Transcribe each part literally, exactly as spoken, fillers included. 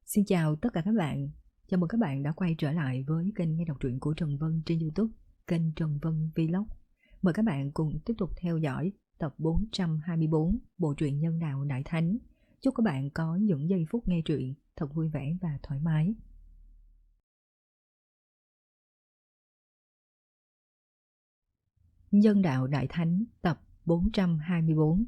Xin chào tất cả các bạn. Chào mừng các bạn đã quay trở lại với kênh nghe đọc truyện của Trần Vân trên YouTube, kênh Trần Vân Vlog. Mời các bạn cùng tiếp tục theo dõi tập bốn trăm hai mươi bốn bộ truyện Nhân Đạo Đại Thánh. Chúc các bạn có những giây phút nghe truyện thật vui vẻ và thoải mái. Nhân Đạo Đại Thánh tập bốn trăm hai mươi bốn.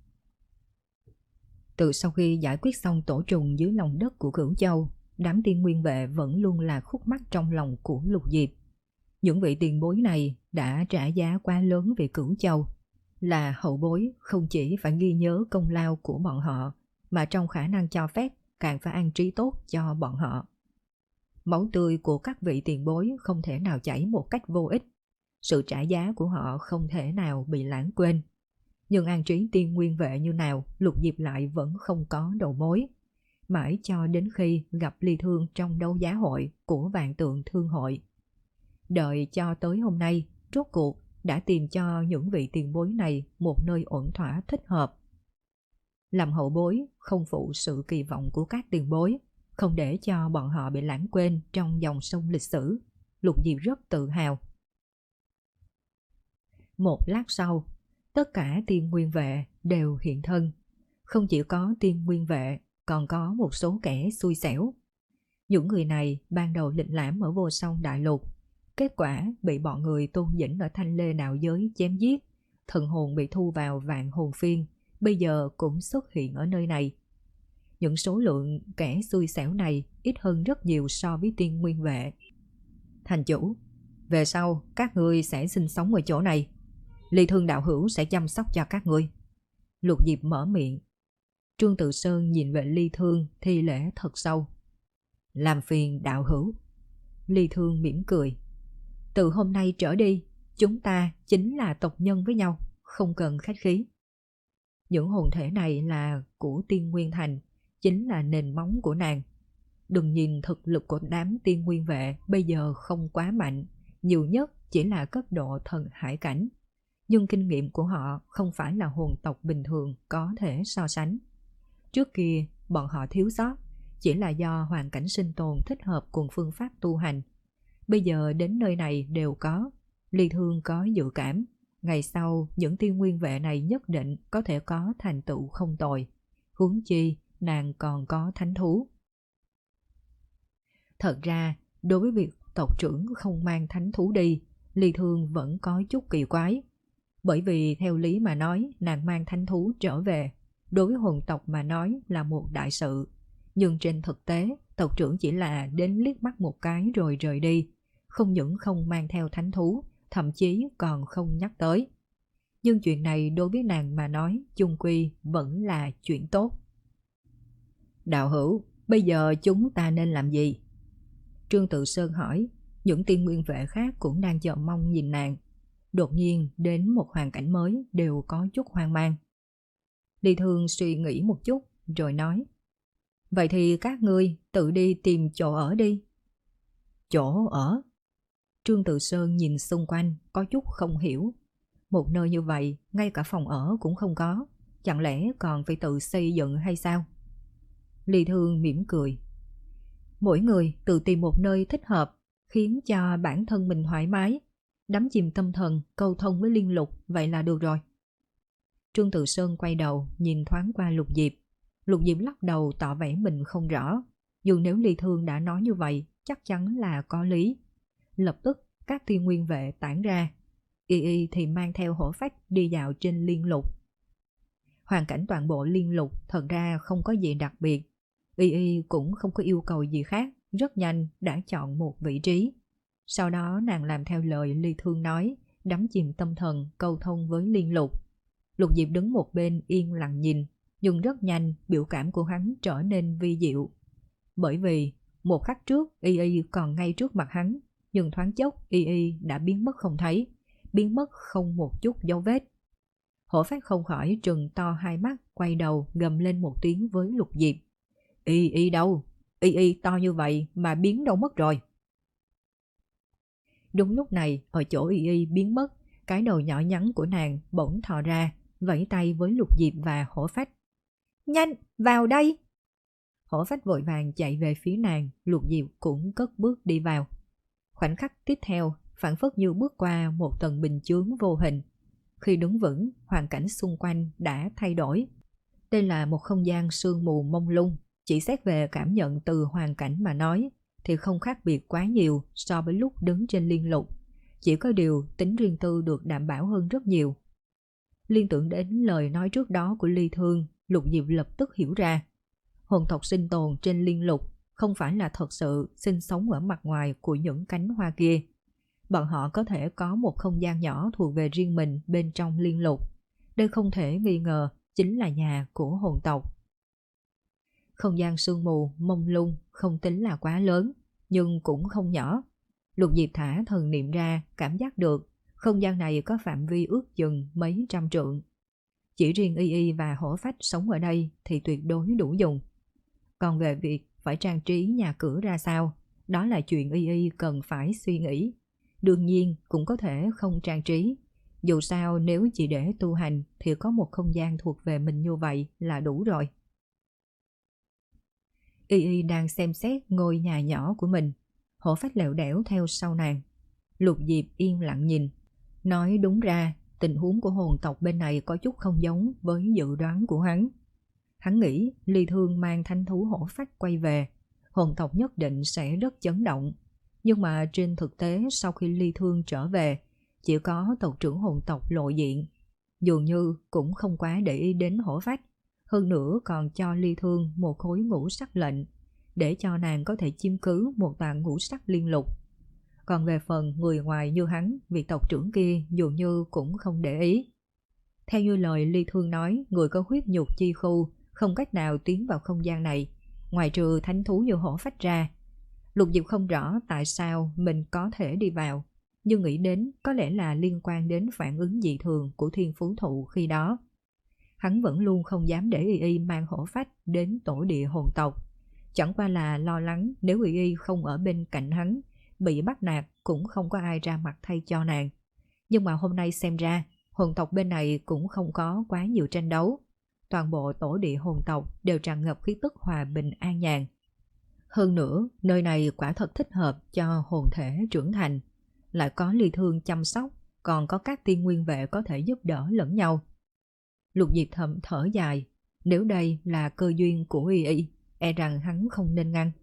Từ sau khi giải quyết xong tổ trùng dưới lòng đất của Cửu Châu, đám tiên nguyên vệ vẫn luôn là khúc mắc trong lòng của Lục Diệp. Những vị tiền bối này đã trả giá quá lớn về Cửu Châu, là hậu bối không chỉ phải ghi nhớ công lao của bọn họ, mà trong khả năng cho phép càng phải an trí tốt cho bọn họ. Máu tươi của các vị tiền bối không thể nào chảy một cách vô ích, sự trả giá của họ không thể nào bị lãng quên. Nhưng an trí tiên nguyên vệ như nào, Lục Diệp lại vẫn không có đầu mối. Mãi cho đến khi gặp Ly Thương trong đấu giá hội của Vạn Tượng Thương Hội. Đợi cho tới hôm nay, rốt cuộc đã tìm cho những vị tiền bối này một nơi ổn thỏa thích hợp. Làm hậu bối không phụ sự kỳ vọng của các tiền bối, không để cho bọn họ bị lãng quên trong dòng sông lịch sử. Lục Diệp rất tự hào. Một lát sau, tất cả tiên nguyên vệ đều hiện thân. Không chỉ có tiên nguyên vệ, còn có một số kẻ xui xẻo. Những người này ban đầu lịch lãm ở Vô Song Đại Lục, kết quả bị bọn người Tôn Dĩnh ở Thanh Lê Đạo Giới chém giết, thần hồn bị thu vào Vạn Hồn Phiên, bây giờ cũng xuất hiện ở nơi này. Những số lượng kẻ xui xẻo này ít hơn rất nhiều so với tiên nguyên vệ. Thành chủ, về sau các ngươi sẽ sinh sống ở chỗ này. Ly Thương đạo hữu sẽ chăm sóc cho các ngươi. Lục Diệp mở miệng. Trương Tự Sơn nhìn về Ly Thương thi lễ thật sâu. Làm phiền đạo hữu. Ly Thương mỉm cười. Từ hôm nay trở đi, chúng ta chính là tộc nhân với nhau, không cần khách khí. Những hồn thể này là của Tiên Nguyên Thành, chính là nền móng của nàng. Đừng nhìn thực lực của đám tiên nguyên vệ bây giờ không quá mạnh, nhiều nhất chỉ là cấp độ thần hải cảnh. Nhưng kinh nghiệm của họ không phải là hồn tộc bình thường có thể so sánh. Trước kia, bọn họ thiếu sót, chỉ là do hoàn cảnh sinh tồn thích hợp cùng phương pháp tu hành. Bây giờ đến nơi này đều có. Ly Thương có dự cảm, ngày sau những tiên nguyên vệ này nhất định có thể có thành tựu không tồi. Huống chi, nàng còn có thánh thú. Thật ra, đối với việc tộc trưởng không mang thánh thú đi, Ly Thương vẫn có chút kỳ quái. Bởi vì theo lý mà nói, nàng mang thánh thú trở về, đối với hồn tộc mà nói là một đại sự. Nhưng trên thực tế, tộc trưởng chỉ là đến liếc mắt một cái rồi rời đi, không những không mang theo thánh thú, thậm chí còn không nhắc tới. Nhưng chuyện này đối với nàng mà nói, chung quy vẫn là chuyện tốt. Đạo hữu, bây giờ chúng ta nên làm gì? Trương Tự Sơn hỏi, những tiên nguyên vệ khác cũng đang chờ mong nhìn nàng. Đột nhiên đến một hoàn cảnh mới đều có chút hoang mang. Ly Thương suy nghĩ một chút rồi nói, vậy thì các ngươi tự đi tìm chỗ ở đi. Chỗ ở? Trương Tự Sơn nhìn xung quanh có chút không hiểu. Một nơi như vậy ngay cả phòng ở cũng không có, chẳng lẽ còn phải tự xây dựng hay sao? Ly Thương mỉm cười. Mỗi người tự tìm một nơi thích hợp, khiến cho bản thân mình thoải mái, đắm chìm tâm thần, câu thông với liên lục, vậy là được rồi. Trương Tự Sơn quay đầu nhìn thoáng qua Lục Diệp. Lục Diệp lắc đầu tỏ vẻ mình không rõ. Dù nếu Ly Thương đã nói như vậy, chắc chắn là có lý. Lập tức các tiên nguyên vệ tản ra. Y Y thì mang theo hổ phách đi dạo trên liên lục. Hoàn cảnh toàn bộ liên lục thật ra không có gì đặc biệt. Y Y cũng không có yêu cầu gì khác, rất nhanh đã chọn một vị trí. Sau đó nàng làm theo lời Ly Thương nói, đắm chìm tâm thần, câu thông với liên lục. Lục Diệp đứng một bên yên lặng nhìn, nhưng rất nhanh biểu cảm của hắn trở nên vi diệu. Bởi vì một khắc trước Y Y còn ngay trước mặt hắn, nhưng thoáng chốc Y Y đã biến mất không thấy, biến mất không một chút dấu vết. Hổ Phát không khỏi trừng to hai mắt, quay đầu gầm lên một tiếng với Lục Diệp. Y Y đâu? Y Y to như vậy mà biến đâu mất rồi? Đúng lúc này, ở chỗ Y Y biến mất, cái đầu nhỏ nhắn của nàng bỗng thò ra, vẫy tay với Lục Diệp và Hổ Phách. Nhanh, vào đây! Hổ phách vội vàng chạy về phía nàng, Lục Diệp cũng cất bước đi vào. Khoảnh khắc tiếp theo, phảng phất như bước qua một tầng bình chướng vô hình. Khi đứng vững, hoàn cảnh xung quanh đã thay đổi. Đây là một không gian sương mù mông lung, chỉ xét về cảm nhận từ hoàn cảnh mà nói thì không khác biệt quá nhiều so với lúc đứng trên liên lục. Chỉ có điều tính riêng tư được đảm bảo hơn rất nhiều. Liên tưởng đến lời nói trước đó của Ly Thương, Lục Diệp lập tức hiểu ra. Hồn tộc sinh tồn trên liên lục không phải là thật sự sinh sống ở mặt ngoài của những cánh hoa kia. Bọn họ có thể có một không gian nhỏ thuộc về riêng mình bên trong liên lục. Đây không thể nghi ngờ chính là nhà của hồn tộc. Không gian sương mù, mông lung không tính là quá lớn, nhưng cũng không nhỏ. Lục Diệp thả thần niệm ra, cảm giác được không gian này có phạm vi ước chừng mấy trăm trượng. Chỉ riêng Y Y và Hổ Phách sống ở đây thì tuyệt đối đủ dùng. Còn về việc phải trang trí nhà cửa ra sao, đó là chuyện Y Y cần phải suy nghĩ. Đương nhiên cũng có thể không trang trí. Dù sao nếu chỉ để tu hành thì có một không gian thuộc về mình như vậy là đủ rồi. Y Y đang xem xét ngôi nhà nhỏ của mình. Hổ Phách lẹo đẻo theo sau nàng. Lục Diệp yên lặng nhìn. Nói đúng ra, tình huống của hồn tộc bên này có chút không giống với dự đoán của hắn. Hắn nghĩ Ly Thương mang thanh thú Hổ Phách quay về, hồn tộc nhất định sẽ rất chấn động. Nhưng mà trên thực tế sau khi Ly Thương trở về, chỉ có tộc trưởng hồn tộc lộ diện. Dường như cũng không quá để ý đến Hổ Phách. Hơn nữa còn cho Ly Thương một khối ngũ sắc lệnh, để cho nàng có thể chiếm cứ một tạng ngũ sắc liên lục. Còn về phần người ngoài như hắn, vị tộc trưởng kia dường như cũng không để ý. Theo như lời Ly Thương nói, người có huyết nhục chi khu không cách nào tiến vào không gian này, ngoài trừ thánh thú như Hổ Phách ra. Lục Diệp không rõ tại sao mình có thể đi vào, nhưng nghĩ đến có lẽ là liên quan đến phản ứng dị thường của thiên phú thụ khi đó. Hắn vẫn luôn không dám để Y Y mang Hổ Phách đến tổ địa hồn tộc. Chẳng qua là lo lắng nếu Y Y không ở bên cạnh hắn, bị bắt nạt cũng không có ai ra mặt thay cho nàng. Nhưng mà hôm nay xem ra, hồn tộc bên này cũng không có quá nhiều tranh đấu. Toàn bộ tổ địa hồn tộc đều tràn ngập khí tức hòa bình an nhàn. Hơn nữa, nơi này quả thật thích hợp cho hồn thể trưởng thành. Lại có Ly Thương chăm sóc, còn có các tiên nguyên vệ có thể giúp đỡ lẫn nhau. Lục Diệp thầm thở dài, nếu đây là cơ duyên của Y Y, e rằng hắn không nên ngăn.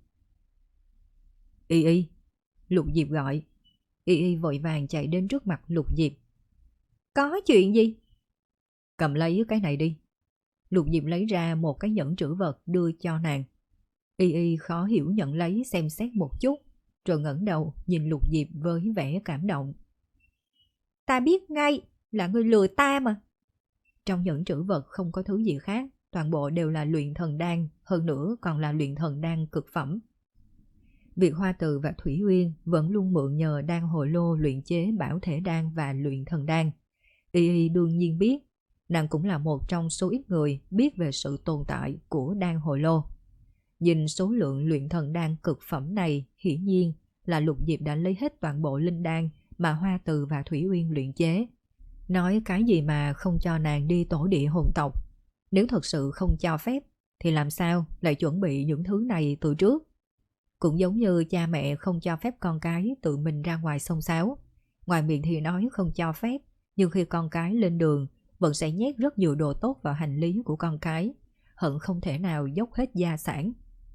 Y Y, Lục Diệp gọi. Y Y vội vàng chạy đến trước mặt Lục Diệp. Có chuyện gì? Cầm lấy cái này đi. Lục Diệp lấy ra một cái nhẫn trữ vật đưa cho nàng. Y Y khó hiểu nhận lấy xem xét một chút, rồi ngẩng đầu nhìn Lục Diệp với vẻ cảm động. Ta biết ngay là người lừa ta mà. Trong nhẫn trữ vật không có thứ gì khác, toàn bộ đều là luyện thần đan, hơn nữa còn là luyện thần đan cực phẩm. Việc Hoa Từ và Thủy Uyên vẫn luôn mượn nhờ đan hồi lô luyện chế bảo thể đan và luyện thần đan. Y Y đương nhiên biết, nàng cũng là một trong số ít người biết về sự tồn tại của đan hồi lô. Nhìn số lượng luyện thần đan cực phẩm này, hiển nhiên là Lục Diệp đã lấy hết toàn bộ linh đan mà Hoa Từ và Thủy Uyên luyện chế. Nói cái gì mà không cho nàng đi tổ địa hồn tộc. Nếu thật sự không cho phép thì làm sao lại chuẩn bị những thứ này từ trước. Cũng giống như cha mẹ không cho phép con cái tự mình ra ngoài xông xáo. Ngoài miệng thì nói không cho phép, nhưng khi con cái lên đường vẫn sẽ nhét rất nhiều đồ tốt vào hành lý của con cái, hận không thể nào dốc hết gia sản.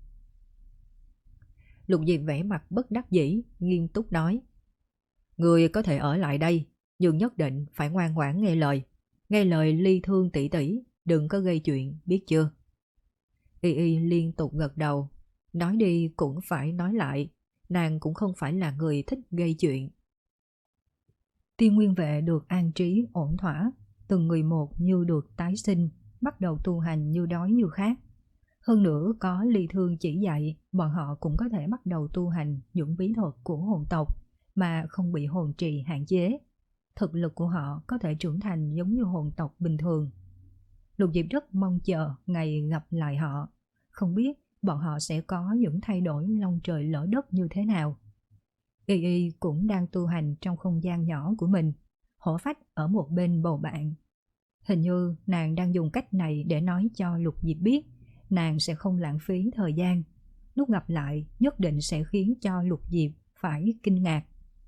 Lục Diệp vẻ mặt bất đắc dĩ, nghiêm túc nói. Người có thể ở lại đây, nhưng nhất định phải ngoan ngoãn nghe lời. Nghe lời Ly Thương tỷ tỷ, đừng có gây chuyện, biết chưa? Y Y liên tục gật đầu. Nói đi cũng phải nói lại, nàng cũng không phải là người thích gây chuyện. Tiên nguyên vệ được an trí ổn thỏa, từng người một như được tái sinh, bắt đầu tu hành như đói như khát. Hơn nữa có Ly Thương chỉ dạy, bọn họ cũng có thể bắt đầu tu hành những bí thuật của hồn tộc mà không bị hồn trì hạn chế. Thực lực của họ có thể trưởng thành giống như hồn tộc bình thường. Lục Diệp rất mong chờ ngày gặp lại họ, không biết bọn họ sẽ có những thay đổi long trời lỡ đất như thế nào. Y Y cũng đang tu hành trong không gian nhỏ của mình, Hổ Phách ở một bên bầu bạn. Hình như nàng đang dùng cách này để nói cho Lục Diệp biết nàng sẽ không lãng phí thời gian. Lúc gặp lại nhất định sẽ khiến cho Lục Diệp phải kinh ngạc.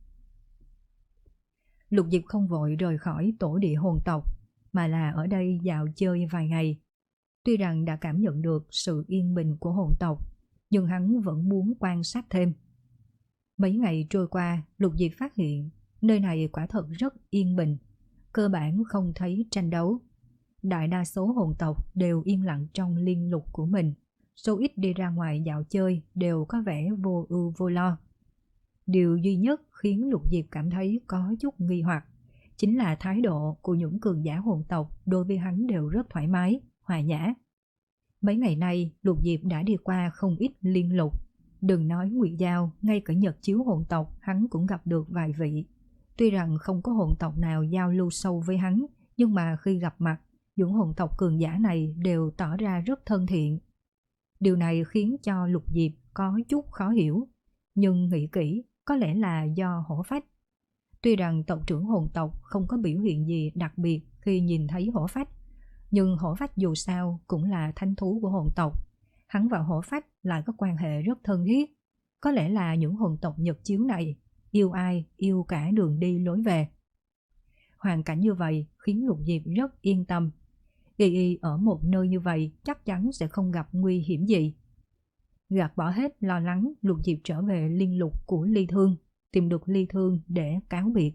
Lục Diệp không vội rời khỏi tổ địa hồn tộc, mà là ở đây dạo chơi vài ngày. Tuy rằng đã cảm nhận được sự yên bình của hồn tộc, nhưng hắn vẫn muốn quan sát thêm. Mấy ngày trôi qua, Lục Diệp phát hiện nơi này quả thật rất yên bình, cơ bản không thấy tranh đấu. Đại đa số hồn tộc đều yên lặng trong liên lục của mình, số ít đi ra ngoài dạo chơi đều có vẻ vô ưu vô lo. Điều duy nhất khiến Lục Diệp cảm thấy có chút nghi hoặc chính là thái độ của những cường giả hồn tộc đối với hắn đều rất thoải mái, hòa nhã. Mấy ngày nay Lục Diệp đã đi qua không ít liên lục, đừng nói ngụy giao, ngay cả nhật chiếu hồn tộc hắn cũng gặp được vài vị. Tuy rằng không có hồn tộc nào giao lưu sâu với hắn, nhưng mà khi gặp mặt, những hồn tộc cường giả này đều tỏ ra rất thân thiện. Điều này khiến cho Lục Diệp có chút khó hiểu, nhưng nghĩ kỹ có lẽ là do hổ phách. Tuy rằng tộc trưởng hồn tộc không có biểu hiện gì đặc biệt khi nhìn thấy hổ phách, nhưng hổ phách dù sao cũng là thánh thú của hồn tộc. Hắn và hổ phách lại có quan hệ rất thân thiết. Có lẽ là những hồn tộc nhật chiếu này yêu ai yêu cả đường đi lối về. Hoàn cảnh như vậy khiến Lục Diệp rất yên tâm. Y Y ở một nơi như vậy chắc chắn sẽ không gặp nguy hiểm gì. Gạt bỏ hết lo lắng, Lục Diệp trở về liên lục của Ly Thương, tìm được Ly Thương để cáo biệt.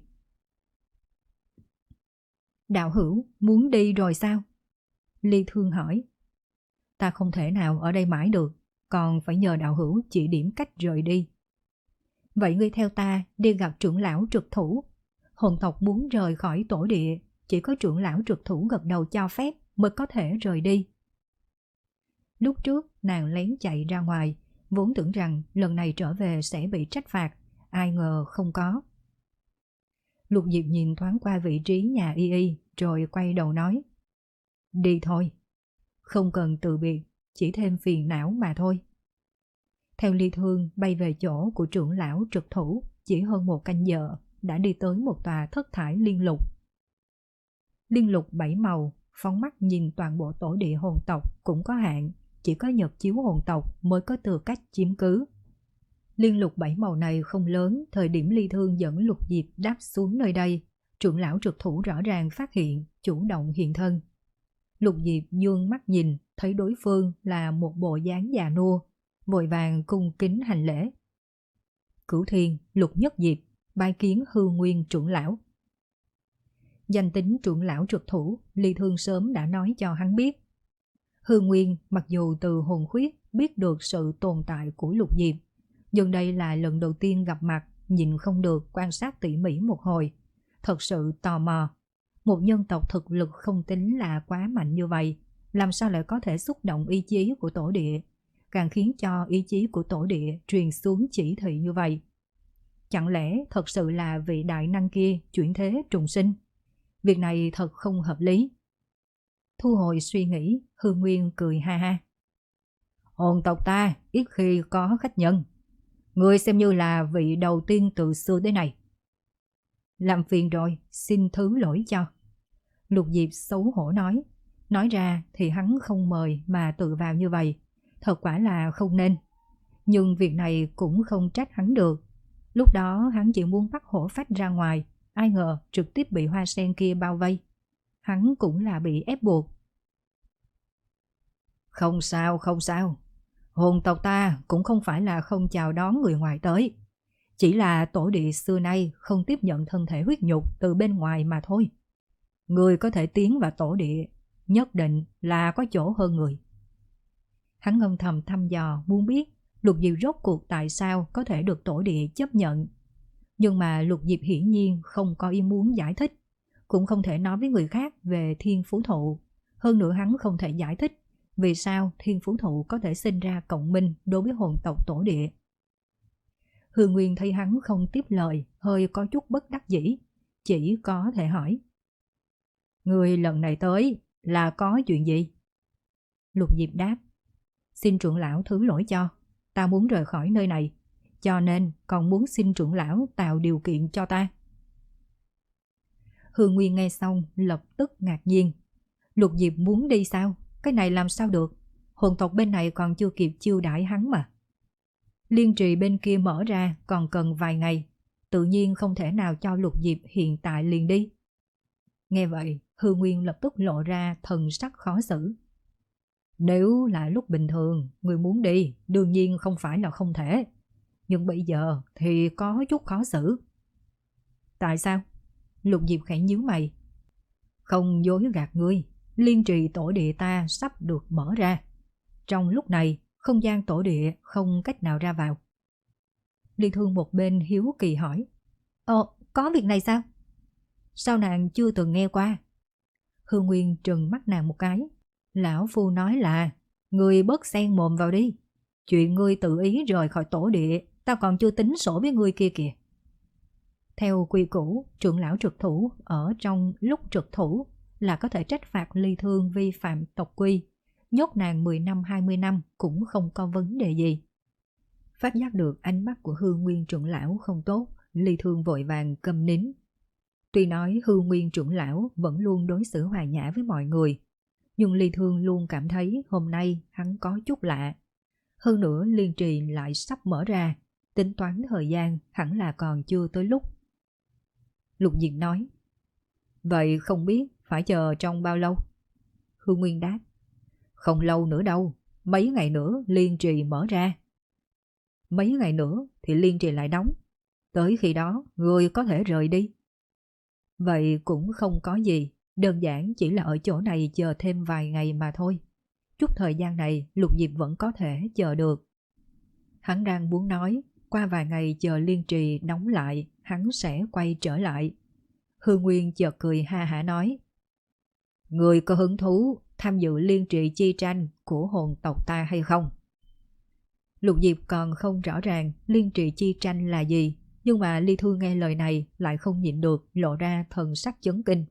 Đạo hữu muốn đi rồi sao? Ly Thương hỏi. Ta không thể nào ở đây mãi được, còn phải nhờ đạo hữu chỉ điểm cách rời đi. Vậy ngươi theo ta đi gặp trưởng lão trực thủ. Hồn tộc muốn rời khỏi tổ địa, chỉ có trưởng lão trực thủ gật đầu cho phép mới có thể rời đi. Lúc trước nàng lén chạy ra ngoài, vốn tưởng rằng lần này trở về sẽ bị trách phạt, ai ngờ không có. Lục Diệp nhìn thoáng qua vị trí nhà Y Y rồi quay đầu nói. Đi thôi, không cần từ biệt, chỉ thêm phiền não mà thôi. Theo Ly Thương bay về chỗ của trưởng lão trực thủ, chỉ hơn một canh giờ đã đi tới một tòa thất thải liên lục. Liên lục bảy màu, phóng mắt nhìn toàn bộ tổ địa hồn tộc cũng có hạn, chỉ có nhật chiếu hồn tộc mới có tư cách chiếm cứ. Liên lục bảy màu này không lớn, thời điểm Ly Thương dẫn Lục Diệp đáp xuống nơi đây, trưởng lão trực thủ rõ ràng phát hiện, chủ động hiện thân. Lục Diệp dương mắt nhìn, thấy đối phương là một bộ dáng già nua, vội vàng cung kính hành lễ. Cửu Thiên, Lục Nhất Diệp, bái kiến Hư Nguyên trưởng lão. Danh tính trưởng lão trực thủ, Ly Thương sớm đã nói cho hắn biết. Hư Nguyên mặc dù từ hồn khuyết biết được sự tồn tại của Lục Diệp, nhưng đây là lần đầu tiên gặp mặt, nhìn không được quan sát tỉ mỉ một hồi. Thật sự tò mò, một nhân tộc thực lực không tính là quá mạnh như vậy, làm sao lại có thể xúc động ý chí của tổ địa, càng khiến cho ý chí của tổ địa truyền xuống chỉ thị như vậy. Chẳng lẽ thật sự là vị đại năng kia chuyển thế trùng sinh? Việc này thật không hợp lý. Thu hồi suy nghĩ, Hư Nguyên cười ha ha. Hồn tộc ta ít khi có khách nhân, ngươi xem như là vị đầu tiên từ xưa tới này. Làm phiền rồi, xin thứ lỗi cho. Lục Diệp xấu hổ nói. Nói ra thì hắn không mời mà tự vào như vậy, thật quả là không nên. Nhưng việc này cũng không trách hắn được. Lúc đó hắn chỉ muốn bắt hổ phách ra ngoài, ai ngờ trực tiếp bị hoa sen kia bao vây. Hắn cũng là bị ép buộc. Không sao, không sao. Hồn tộc ta cũng không phải là không chào đón người ngoài tới. Chỉ là tổ địa xưa nay không tiếp nhận thân thể huyết nhục từ bên ngoài mà thôi. Người có thể tiến vào tổ địa, nhất định là có chỗ hơn người. Hắn âm thầm thăm dò muốn biết Lục Diệp rốt cuộc tại sao có thể được tổ địa chấp nhận. Nhưng mà Lục Diệp hiển nhiên không có ý muốn giải thích, cũng không thể nói với người khác về thiên phú thụ. Hơn nữa hắn không thể giải thích vì sao thiên phú thụ có thể sinh ra cộng minh đối với hồn tộc tổ địa. Hư Nguyên thấy hắn không tiếp lời, hơi có chút bất đắc dĩ, chỉ có thể hỏi. Người lần này tới là có chuyện gì? Lục Diệp đáp. Xin trưởng lão thứ lỗi cho, ta muốn rời khỏi nơi này, cho nên còn muốn xin trưởng lão tạo điều kiện cho ta. Hư Nguyên nghe xong lập tức ngạc nhiên. Lục Diệp muốn đi sao? Cái này làm sao được? hồn tộc bên này còn chưa kịp chiêu đãi hắn mà. Liên trì bên kia mở ra còn cần vài ngày, tự nhiên không thể nào cho Lục Diệp hiện tại liền đi. Nghe vậy, Hư Nguyên lập tức lộ ra thần sắc khó xử. Nếu là lúc bình thường, người muốn đi, đương nhiên không phải là không thể. Nhưng bây giờ thì có chút khó xử. Tại sao? Lục Diệp khẽ nhíu mày. Không dối gạt ngươi, liên trì tổ địa ta sắp được mở ra. Trong lúc này, không gian tổ địa không cách nào ra vào. Ly Thương một bên hiếu kỳ hỏi. Ồ, có việc này sao? Sao nàng chưa từng nghe qua? Hư Nguyên trừng mắt nàng một cái. Lão phu nói là, ngươi bớt xen mồm vào đi. Chuyện ngươi tự ý rời khỏi tổ địa, tao còn chưa tính sổ với ngươi kia kìa. Theo quy củ, trưởng lão trực thủ ở trong lúc trực thủ là có thể trách phạt Ly Thương vi phạm tộc quy. Nhốt nàng mười năm hai mươi năm cũng không có vấn đề gì. Phát giác được ánh mắt của Hư Nguyên trưởng lão không tốt, Ly Thương vội vàng câm nín. Tuy nói Hư Nguyên trưởng lão vẫn luôn đối xử hòa nhã với mọi người, nhưng Ly Thương luôn cảm thấy hôm nay hắn có chút lạ. Hơn nữa liên trì lại sắp mở ra, tính toán thời gian hẳn là còn chưa tới lúc. Lục Diệp nói. Vậy không biết phải chờ trong bao lâu? Hư Nguyên đáp. Không lâu nữa đâu, mấy ngày nữa liên trì mở ra. Mấy ngày nữa thì liên trì lại đóng. Tới khi đó người có thể rời đi. Vậy cũng không có gì, đơn giản chỉ là ở chỗ này chờ thêm vài ngày mà thôi. Chút thời gian này Lục Diệp vẫn có thể chờ được. Hắn đang muốn nói, qua vài ngày chờ liên trì đóng lại, hắn sẽ quay trở lại. Hư Nguyên chợt cười ha hả nói. Người có hứng thú tham dự liên trì chi tranh của hồn tộc ta hay không? Lục Diệp còn không rõ ràng liên trì chi tranh là gì, nhưng mà Ly Thương nghe lời này lại không nhịn được lộ ra thần sắc chấn kinh.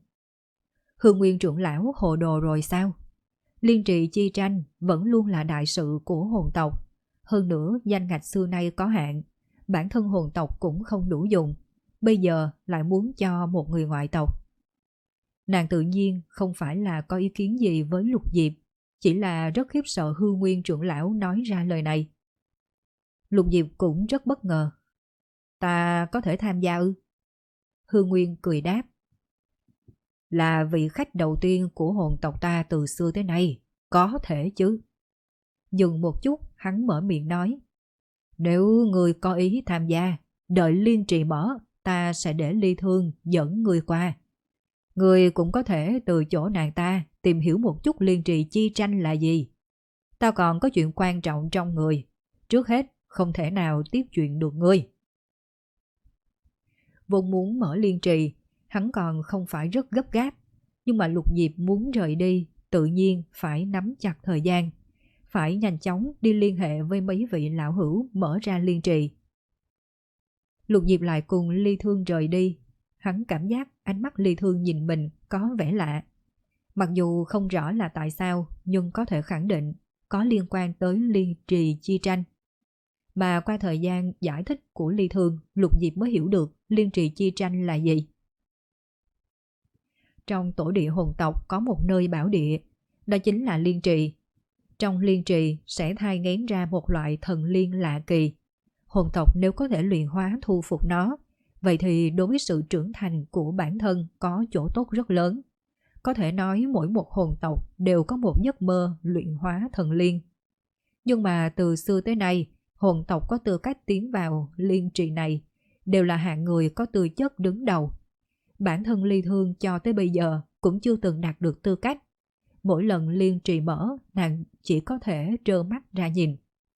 Hư Nguyên trưởng lão hồ đồ rồi sao? Liên trì chi tranh vẫn luôn là đại sự của hồn tộc. Hơn nữa danh ngạch xưa nay có hạn, bản thân hồn tộc cũng không đủ dùng. Bây giờ lại muốn cho một người ngoại tộc. Nàng tự nhiên không phải là có ý kiến gì với Lục Diệp, chỉ là rất khiếp sợ Hư Nguyên trưởng lão nói ra lời này. Lục Diệp cũng rất bất ngờ. Ta có thể tham gia ư? Hư Nguyên cười đáp. Là vị khách đầu tiên của hồn tộc ta từ xưa tới nay, có thể chứ. Dừng một chút, hắn mở miệng nói. Nếu người có ý tham gia, đợi liên trì mở, ta sẽ để Ly Thương dẫn người qua. Người cũng có thể từ chỗ nàng ta tìm hiểu một chút liên trì chi tranh là gì. Tao còn có chuyện quan trọng trong người. Trước hết, không thể nào tiếp chuyện được ngươi. Vốn muốn mở liên trì, hắn còn không phải rất gấp gáp. Nhưng mà Lục Diệp muốn rời đi, tự nhiên phải nắm chặt thời gian. Phải nhanh chóng đi liên hệ với mấy vị lão hữu mở ra liên trì. Lục Diệp lại cùng Ly Thương rời đi. Hắn cảm giác ánh mắt Ly Thương nhìn mình có vẻ lạ. Mặc dù không rõ là tại sao, nhưng có thể khẳng định có liên quan tới liên trì chi tranh. Mà qua thời gian giải thích của Ly Thương, Lục Diệp mới hiểu được liên trì chi tranh là gì. Trong tổ địa hồn tộc có một nơi bảo địa, đó chính là liên trì. Trong liên trì sẽ thai nghén ra một loại thần liên lạ kỳ. Hồn tộc nếu có thể luyện hóa thu phục nó, vậy thì đối với sự trưởng thành của bản thân có chỗ tốt rất lớn. Có thể nói mỗi một hồn tộc đều có một giấc mơ luyện hóa thần liên. Nhưng mà từ xưa tới nay, hồn tộc có tư cách tiến vào liên trì này đều là hạng người có tư chất đứng đầu. Bản thân Ly Thương cho tới bây giờ cũng chưa từng đạt được tư cách. Mỗi lần liên trì mở, nàng chỉ có thể trơ mắt ra nhìn.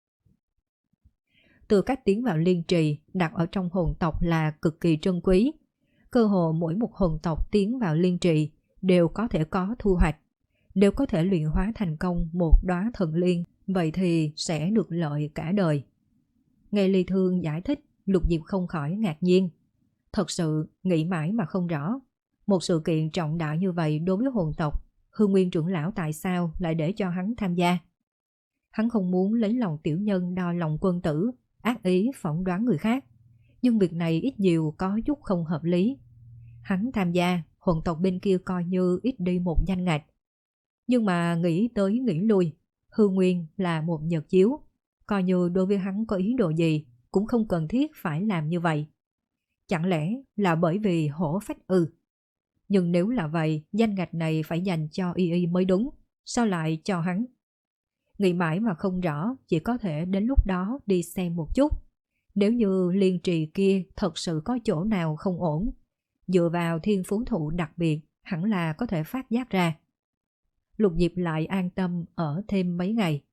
Tư cách tiến vào liên trì đặt ở trong hồn tộc là cực kỳ trân quý. Cơ hồ mỗi một hồn tộc tiến vào liên trì đều có thể có thu hoạch, đều có thể luyện hóa thành công một đóa thần liên, vậy thì sẽ được lợi cả đời. Nghe Ly Thương giải thích, Lục Diệp không khỏi ngạc nhiên. Thật sự nghĩ mãi mà không rõ. Một sự kiện trọng đại như vậy đối với hồn tộc, Hư Nguyên trưởng lão tại sao lại để cho hắn tham gia? Hắn không muốn lấy lòng tiểu nhân đo lòng quân tử, ác ý phỏng đoán người khác. Nhưng việc này ít nhiều có chút không hợp lý. Hắn tham gia, hồn tộc bên kia coi như ít đi một danh ngạch. Nhưng mà nghĩ tới nghĩ lui, hư nguyên là một nhật chiếu, coi như đối với hắn có ý đồ gì cũng không cần thiết phải làm như vậy. Chẳng lẽ là bởi vì hổ phách ư? Nhưng nếu là vậy, danh ngạch này phải dành cho y y mới đúng, sao lại cho hắn? Nghĩ mãi mà không rõ, chỉ có thể đến lúc đó đi xem một chút. Nếu như liên trì kia thật sự có chỗ nào không ổn, dựa vào thiên phú thụ đặc biệt, hẳn là có thể phát giác ra. Lục Diệp lại an tâm ở thêm mấy ngày.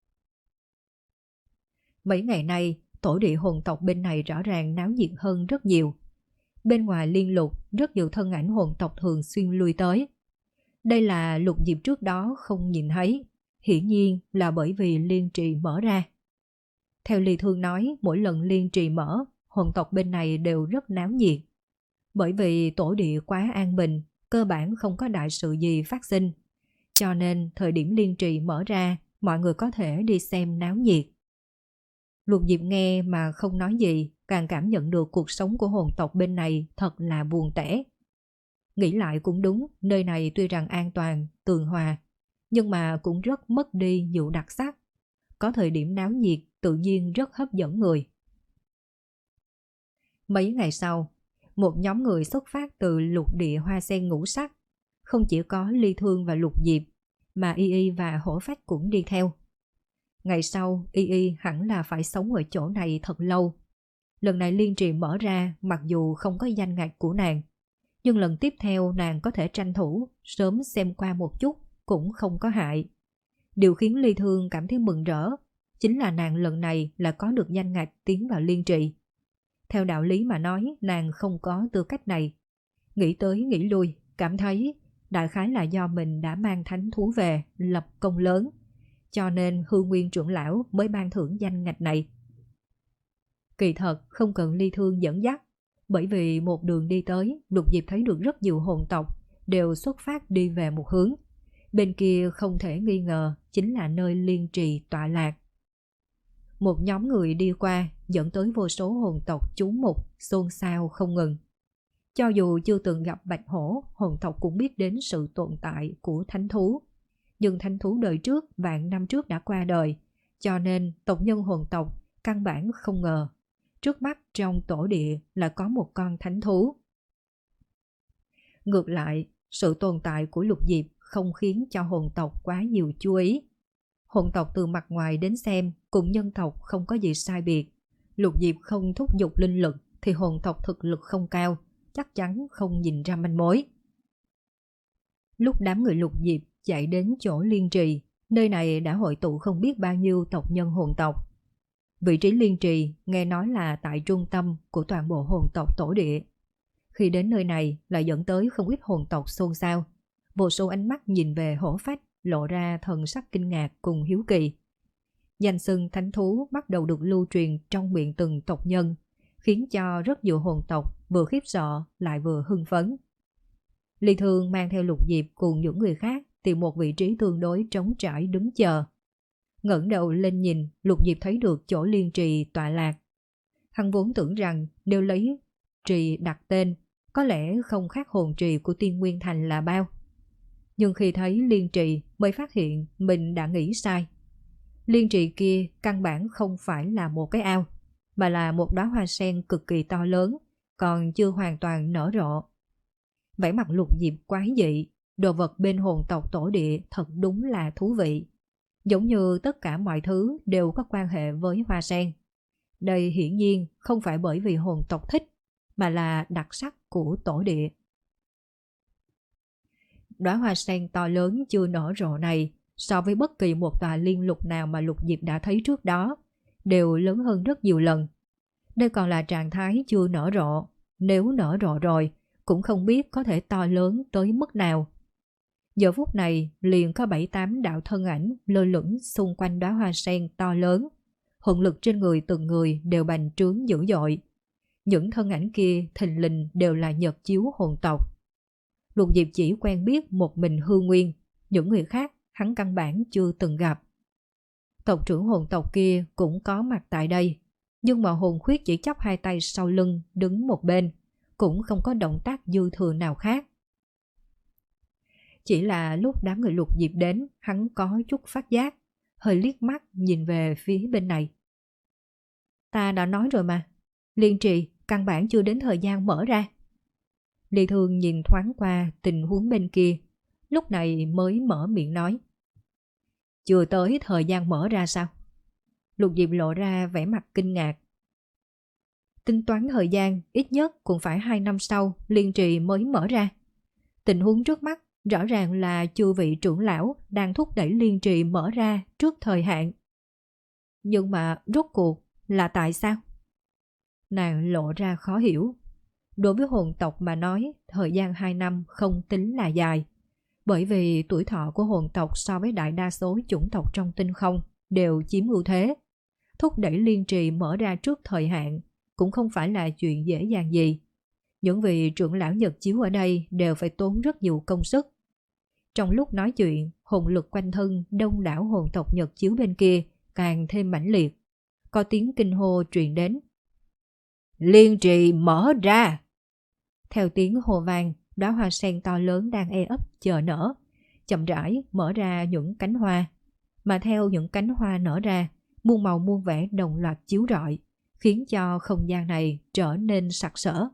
Mấy ngày nay, tổ địa hồn tộc bên này rõ ràng náo nhiệt hơn rất nhiều. Bên ngoài liên lục, rất nhiều thân ảnh hồn tộc thường xuyên lui tới. Đây là Lục Diệp trước đó không nhìn thấy, hiển nhiên là bởi vì liên trì mở ra. Theo Ly Thương nói, mỗi lần liên trì mở, hồn tộc bên này đều rất náo nhiệt. Bởi vì tổ địa quá an bình, cơ bản không có đại sự gì phát sinh. Cho nên thời điểm liên trì mở ra, mọi người có thể đi xem náo nhiệt. Lục Diệp nghe mà không nói gì, càng cảm nhận được cuộc sống của hồn tộc bên này thật là buồn tẻ. Nghĩ lại cũng đúng, nơi này tuy rằng an toàn, tường hòa, nhưng mà cũng rất mất đi nhiều đặc sắc. Có thời điểm náo nhiệt tự nhiên rất hấp dẫn người. Mấy ngày sau, một nhóm người xuất phát từ lục địa hoa sen ngũ sắc. Không chỉ có Ly Thương và Lục Diệp, mà Y Y và Hổ Phách cũng đi theo. Ngày sau, Y Y hẳn là phải sống ở chỗ này thật lâu. Lần này liên trì mở ra, mặc dù không có danh ngạch của nàng, nhưng lần tiếp theo nàng có thể tranh thủ, sớm xem qua một chút, cũng không có hại. Điều khiến Ly Thương cảm thấy mừng rỡ, chính là nàng lần này là có được danh ngạch tiến vào liên trì. Theo đạo lý mà nói, nàng không có tư cách này. Nghĩ tới nghĩ lui, cảm thấy đại khái là do mình đã mang thánh thú về, lập công lớn, cho nên Hư Nguyên trưởng lão mới ban thưởng danh ngạch này. Kỳ thật không cần Ly Thương dẫn dắt, bởi vì một đường đi tới, Lục Diệp thấy được rất nhiều hồn tộc đều xuất phát đi về một hướng. Bên kia không thể nghi ngờ chính là nơi liên trì tọa lạc. Một nhóm người đi qua dẫn tới vô số hồn tộc chú mục, xôn xao không ngừng. Cho dù chưa từng gặp bạch hổ, hồn tộc cũng biết đến sự tồn tại của thánh thú. Nhưng thánh thú đời trước, vạn năm trước đã qua đời, cho nên tộc nhân hồn tộc căn bản không ngờ trước mắt trong tổ địa là có một con thánh thú. Ngược lại, sự tồn tại của Lục Diệp không khiến cho hồn tộc quá nhiều chú ý. Hồn tộc từ mặt ngoài đến xem cùng nhân tộc không có gì sai biệt. Lục Diệp không thúc giục linh lực thì hồn tộc thực lực không cao, chắc chắn không nhìn ra manh mối. Lúc đám người Lục Diệp chạy đến chỗ liên trì, nơi này đã hội tụ không biết bao nhiêu tộc nhân hồn tộc. Vị trí liên trì nghe nói là tại trung tâm của toàn bộ hồn tộc tổ địa. Khi đến nơi này lại dẫn tới không ít hồn tộc xôn xao. Vô số ánh mắt nhìn về Hổ Phách lộ ra thần sắc kinh ngạc cùng hiếu kỳ. Danh xưng thánh thú bắt đầu được lưu truyền trong miệng từng tộc nhân, khiến cho rất nhiều hồn tộc vừa khiếp sợ lại vừa hưng phấn. Ly Thương mang theo Lục Diệp cùng những người khác tìm một vị trí tương đối trống trải đứng chờ. Ngẩng đầu lên nhìn, Lục Diệp thấy được chỗ liên trì tọa lạc. Hắn vốn tưởng rằng nếu lấy trì đặt tên, có lẽ không khác hồn trì của Tiên Nguyên Thành là bao. Nhưng khi thấy liên trì mới phát hiện mình đã nghĩ sai. Liên trì kia căn bản không phải là một cái ao, mà là một đóa hoa sen cực kỳ to lớn, còn chưa hoàn toàn nở rộ. Vẻ mặt Lục Diệp quái dị, đồ vật bên hồn tộc tổ địa thật đúng là thú vị. Giống như tất cả mọi thứ đều có quan hệ với hoa sen. Đây hiển nhiên không phải bởi vì hồn tộc thích, mà là đặc sắc của tổ địa. Đóa hoa sen to lớn chưa nở rộ này, so với bất kỳ một tòa liên lục nào mà Lục Diệp đã thấy trước đó, đều lớn hơn rất nhiều lần. Đây còn là trạng thái chưa nở rộ, nếu nở rộ rồi, cũng không biết có thể to lớn tới mức nào. Giờ phút này liền có bảy tám đạo thân ảnh lơ lửng xung quanh đóa hoa sen to lớn. Hồn lực trên người từng người đều bành trướng dữ dội. Những thân ảnh kia thình lình đều là nhật chiếu hồn tộc. Lục Diệp chỉ quen biết một mình Hư Nguyên, những người khác hắn căn bản chưa từng gặp. Tộc trưởng hồn tộc kia cũng có mặt tại đây, nhưng mà hồn khuyết chỉ chắp hai tay sau lưng đứng một bên, cũng không có động tác dư thừa nào khác. Chỉ là lúc đám người Lục Diệp đến, hắn có chút phát giác, hơi liếc mắt nhìn về phía bên này. Ta đã nói rồi mà, liên trì căn bản chưa đến thời gian mở ra. Ly Thương nhìn thoáng qua tình huống bên kia, lúc này mới mở miệng nói. Chưa tới thời gian mở ra sao? Lục Diệp lộ ra vẻ mặt kinh ngạc. Tính toán thời gian ít nhất cũng phải hai năm sau liên trì mới mở ra. Tình huống trước mắt rõ ràng là chư vị trưởng lão đang thúc đẩy liên trì mở ra trước thời hạn. Nhưng mà rốt cuộc là tại sao? Nàng lộ ra khó hiểu. Đối với hồn tộc mà nói, thời gian hai năm không tính là dài. Bởi vì tuổi thọ của hồn tộc so với đại đa số chủng tộc trong tinh không đều chiếm ưu thế. Thúc đẩy liên trì mở ra trước thời hạn cũng không phải là chuyện dễ dàng gì. Những vị trưởng lão Nhật Chiếu ở đây đều phải tốn rất nhiều công sức. Trong lúc nói chuyện, hồn lực quanh thân đông đảo hồn tộc Nhật Chiếu bên kia càng thêm mãnh liệt. Có tiếng kinh hô truyền đến. Liên trì mở ra! Theo tiếng hô vang, đóa hoa sen to lớn đang e ấp chờ nở, chậm rãi mở ra những cánh hoa. Mà theo những cánh hoa nở ra, muôn màu muôn vẻ đồng loạt chiếu rọi, khiến cho không gian này trở nên sặc sỡ.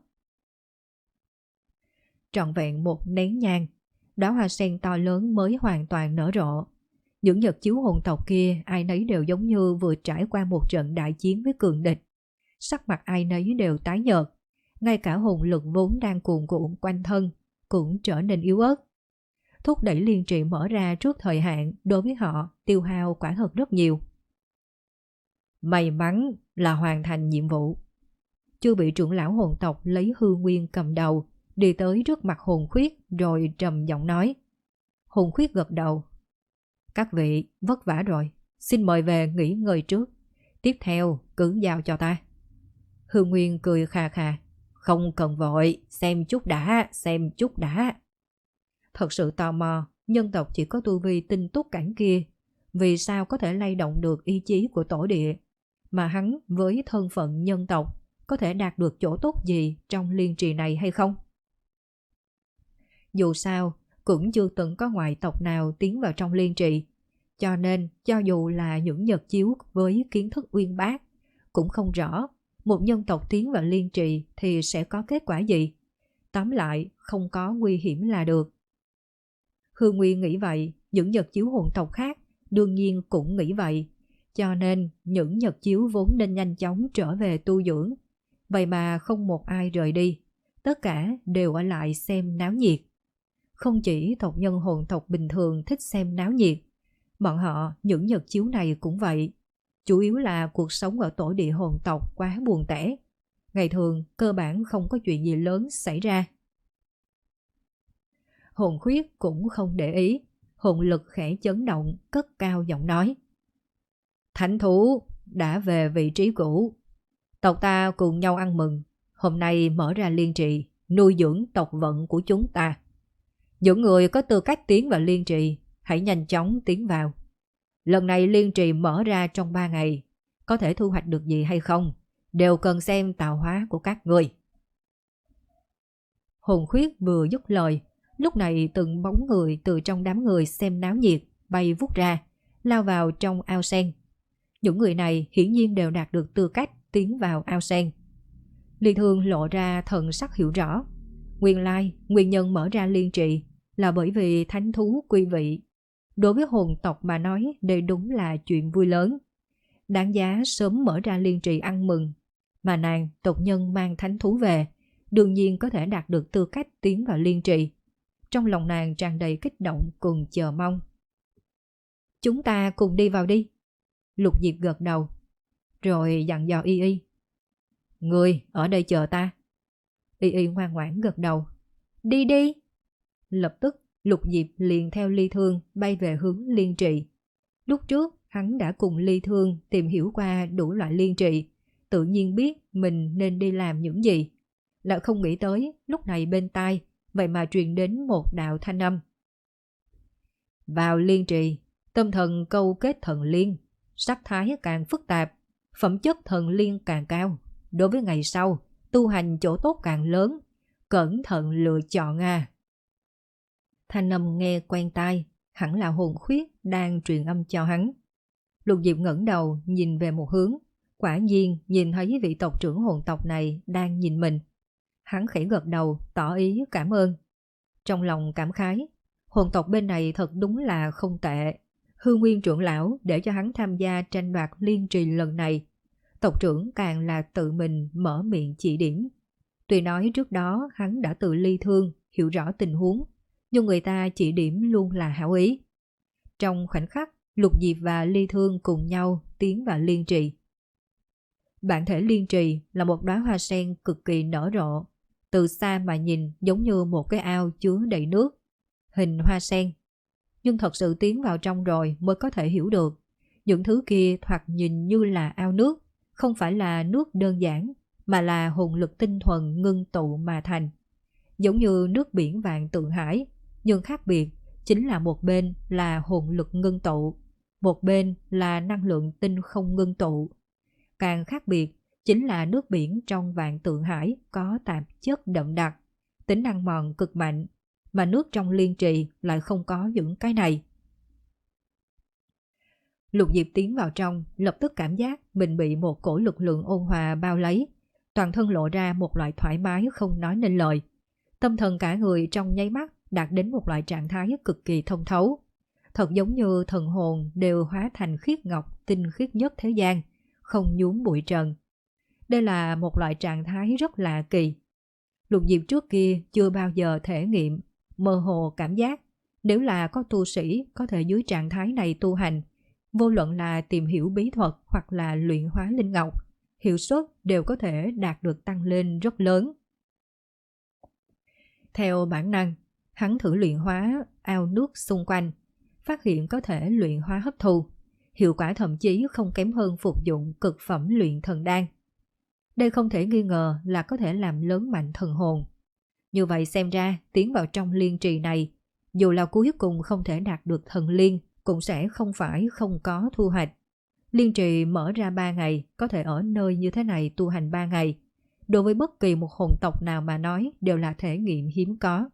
Trọn vẹn một nén nhang, đóa hoa sen to lớn mới hoàn toàn nở rộ. Những Nhật Chiếu hồn tộc kia ai nấy đều giống như vừa trải qua một trận đại chiến với cường địch. Sắc mặt ai nấy đều tái nhợt, ngay cả hồn lực vốn đang cuồn cuộn quanh thân cũng trở nên yếu ớt. Thúc đẩy liên trì mở ra trước thời hạn đối với họ tiêu hao quả thật rất nhiều. May mắn là hoàn thành nhiệm vụ. Chưa bị trưởng lão hồn tộc lấy hư nguyên cầm đầu, đi tới trước mặt hồn khuyết rồi trầm giọng nói. Hồn khuyết gật đầu. Các vị vất vả rồi, xin mời về nghỉ ngơi trước. Tiếp theo cứ giao cho ta. Hư Nguyên cười khà khà. Không cần vội, xem chút đã, xem chút đã. Thật sự tò mò, nhân tộc chỉ có tu vi tinh túc cảnh kia, vì sao có thể lay động được ý chí của tổ địa, mà hắn với thân phận nhân tộc có thể đạt được chỗ tốt gì trong liên trì này hay không? Dù sao, cũng chưa từng có ngoại tộc nào tiến vào trong liên trì, cho nên cho dù là những Nhật Chiếu với kiến thức uyên bác, cũng không rõ một nhân tộc tiến vào liên trì thì sẽ có kết quả gì. Tóm lại, không có nguy hiểm là được. Hương Nguyên nghĩ vậy, những Nhật Chiếu hồn tộc khác đương nhiên cũng nghĩ vậy. Cho nên, những Nhật Chiếu vốn nên nhanh chóng trở về tu dưỡng. Vậy mà không một ai rời đi. Tất cả đều ở lại xem náo nhiệt. Không chỉ tộc nhân hồn tộc bình thường thích xem náo nhiệt, bọn họ, những Nhật Chiếu này cũng vậy. Chủ yếu là cuộc sống ở tổ địa hồn tộc quá buồn tẻ. Ngày thường cơ bản không có chuyện gì lớn xảy ra. Hồn khuyết cũng không để ý, hồn lực khẽ chấn động, cất cao giọng nói. Thánh thú đã về vị trí cũ. Tộc ta cùng nhau ăn mừng, hôm nay mở ra liên trì, nuôi dưỡng tộc vận của chúng ta. Những người có tư cách tiến vào liên trì, hãy nhanh chóng tiến vào. Lần này liên trì mở ra trong ba ngày, có thể thu hoạch được gì hay không, đều cần xem tạo hóa của các người. Hồn khuyết vừa dứt lời, lúc này từng bóng người từ trong đám người xem náo nhiệt bay vút ra, lao vào trong ao sen. Những người này hiển nhiên đều đạt được tư cách tiến vào ao sen. Ly Thương lộ ra thần sắc hiểu rõ. Nguyên lai, nguyên nhân mở ra liên trì là bởi vì thánh thú quy vị. Đối với hồn tộc mà nói, đây đúng là chuyện vui lớn. Đáng giá sớm mở ra liên trì ăn mừng. Mà nàng, tộc nhân mang thánh thú về, đương nhiên có thể đạt được tư cách tiến vào liên trì. Trong lòng nàng tràn đầy kích động cùng chờ mong. Chúng ta cùng đi vào đi. Lục Diệp gật đầu, rồi dặn dò Y Y. Người ở đây chờ ta. Y Y ngoan ngoãn gật đầu. Đi đi. Lập tức Lục Diệp liền theo Ly Thương bay về hướng liên trì. Lúc trước hắn đã cùng Ly Thương tìm hiểu qua đủ loại liên trì, tự nhiên biết mình nên đi làm những gì. Lại không nghĩ tới lúc này bên tai vậy mà truyền đến một đạo thanh âm. Vào liên trì, tâm thần câu kết thần liên, sắc thái càng phức tạp, phẩm chất thần liên càng cao. Đối với ngày sau, tu hành chỗ tốt càng lớn, cẩn thận lựa chọn à. Thanh âm nghe quen tai, hẳn là hồn khuyết đang truyền âm cho hắn. Lục Diệp ngẩng đầu nhìn về một hướng, quả nhiên nhìn thấy vị tộc trưởng hồn tộc này đang nhìn mình. Hắn khẽ gật đầu tỏ ý cảm ơn. Trong lòng cảm khái, hồn tộc bên này thật đúng là không tệ. Hư Nguyên trưởng lão để cho hắn tham gia tranh đoạt liên trì lần này. Tộc trưởng càng là tự mình mở miệng chỉ điểm. Tuy nói trước đó hắn đã tự ly thương, hiểu rõ tình huống, nhưng người ta chỉ điểm luôn là hảo ý. Trong khoảnh khắc, Lục Diệp và Ly Thương cùng nhau tiến vào liên trì. Bản thể liên trì là một đóa hoa sen cực kỳ nở rộ. Từ xa mà nhìn giống như một cái ao chứa đầy nước. Hình hoa sen. Nhưng thật sự tiến vào trong rồi mới có thể hiểu được. Những thứ kia thoạt nhìn như là ao nước, không phải là nước đơn giản, mà là hồn lực tinh thuần ngưng tụ mà thành. Giống như nước biển vạn tượng hải, nhưng khác biệt chính là một bên là hồn lực ngưng tụ, một bên là năng lượng tinh không ngưng tụ. Càng khác biệt chính là nước biển trong vạn tượng hải có tạp chất đậm đặc, tính ăn mòn cực mạnh, mà nước trong liên trì lại không có những cái này. Lục Diệp tiến vào trong, lập tức cảm giác mình bị một cổ lực lượng ôn hòa bao lấy, toàn thân lộ ra một loại thoải mái không nói nên lời. Tâm thần cả người trong nháy mắt đạt đến một loại trạng thái cực kỳ thông thấu. Thật giống như thần hồn đều hóa thành khiết ngọc tinh khiết nhất thế gian, không nhuốm bụi trần. Đây là một loại trạng thái rất lạ kỳ. Lục Diệp trước kia chưa bao giờ thể nghiệm, mơ hồ cảm giác nếu là có tu sĩ có thể dưới trạng thái này tu hành, vô luận là tìm hiểu bí thuật hoặc là luyện hóa linh ngọc, hiệu suất đều có thể đạt được tăng lên rất lớn. Theo bản năng, hắn thử luyện hóa ao nước xung quanh, phát hiện có thể luyện hóa hấp thu, hiệu quả thậm chí không kém hơn phục dụng cực phẩm luyện thần đan. Đây không thể nghi ngờ là có thể làm lớn mạnh thần hồn. Như vậy xem ra tiến vào trong liên trì này, dù là cuối cùng không thể đạt được thần liên, cũng sẽ không phải không có thu hoạch. Liên trì mở ra ba ngày, có thể ở nơi như thế này tu hành ba ngày. Đối với bất kỳ một hồn tộc nào mà nói đều là thể nghiệm hiếm có.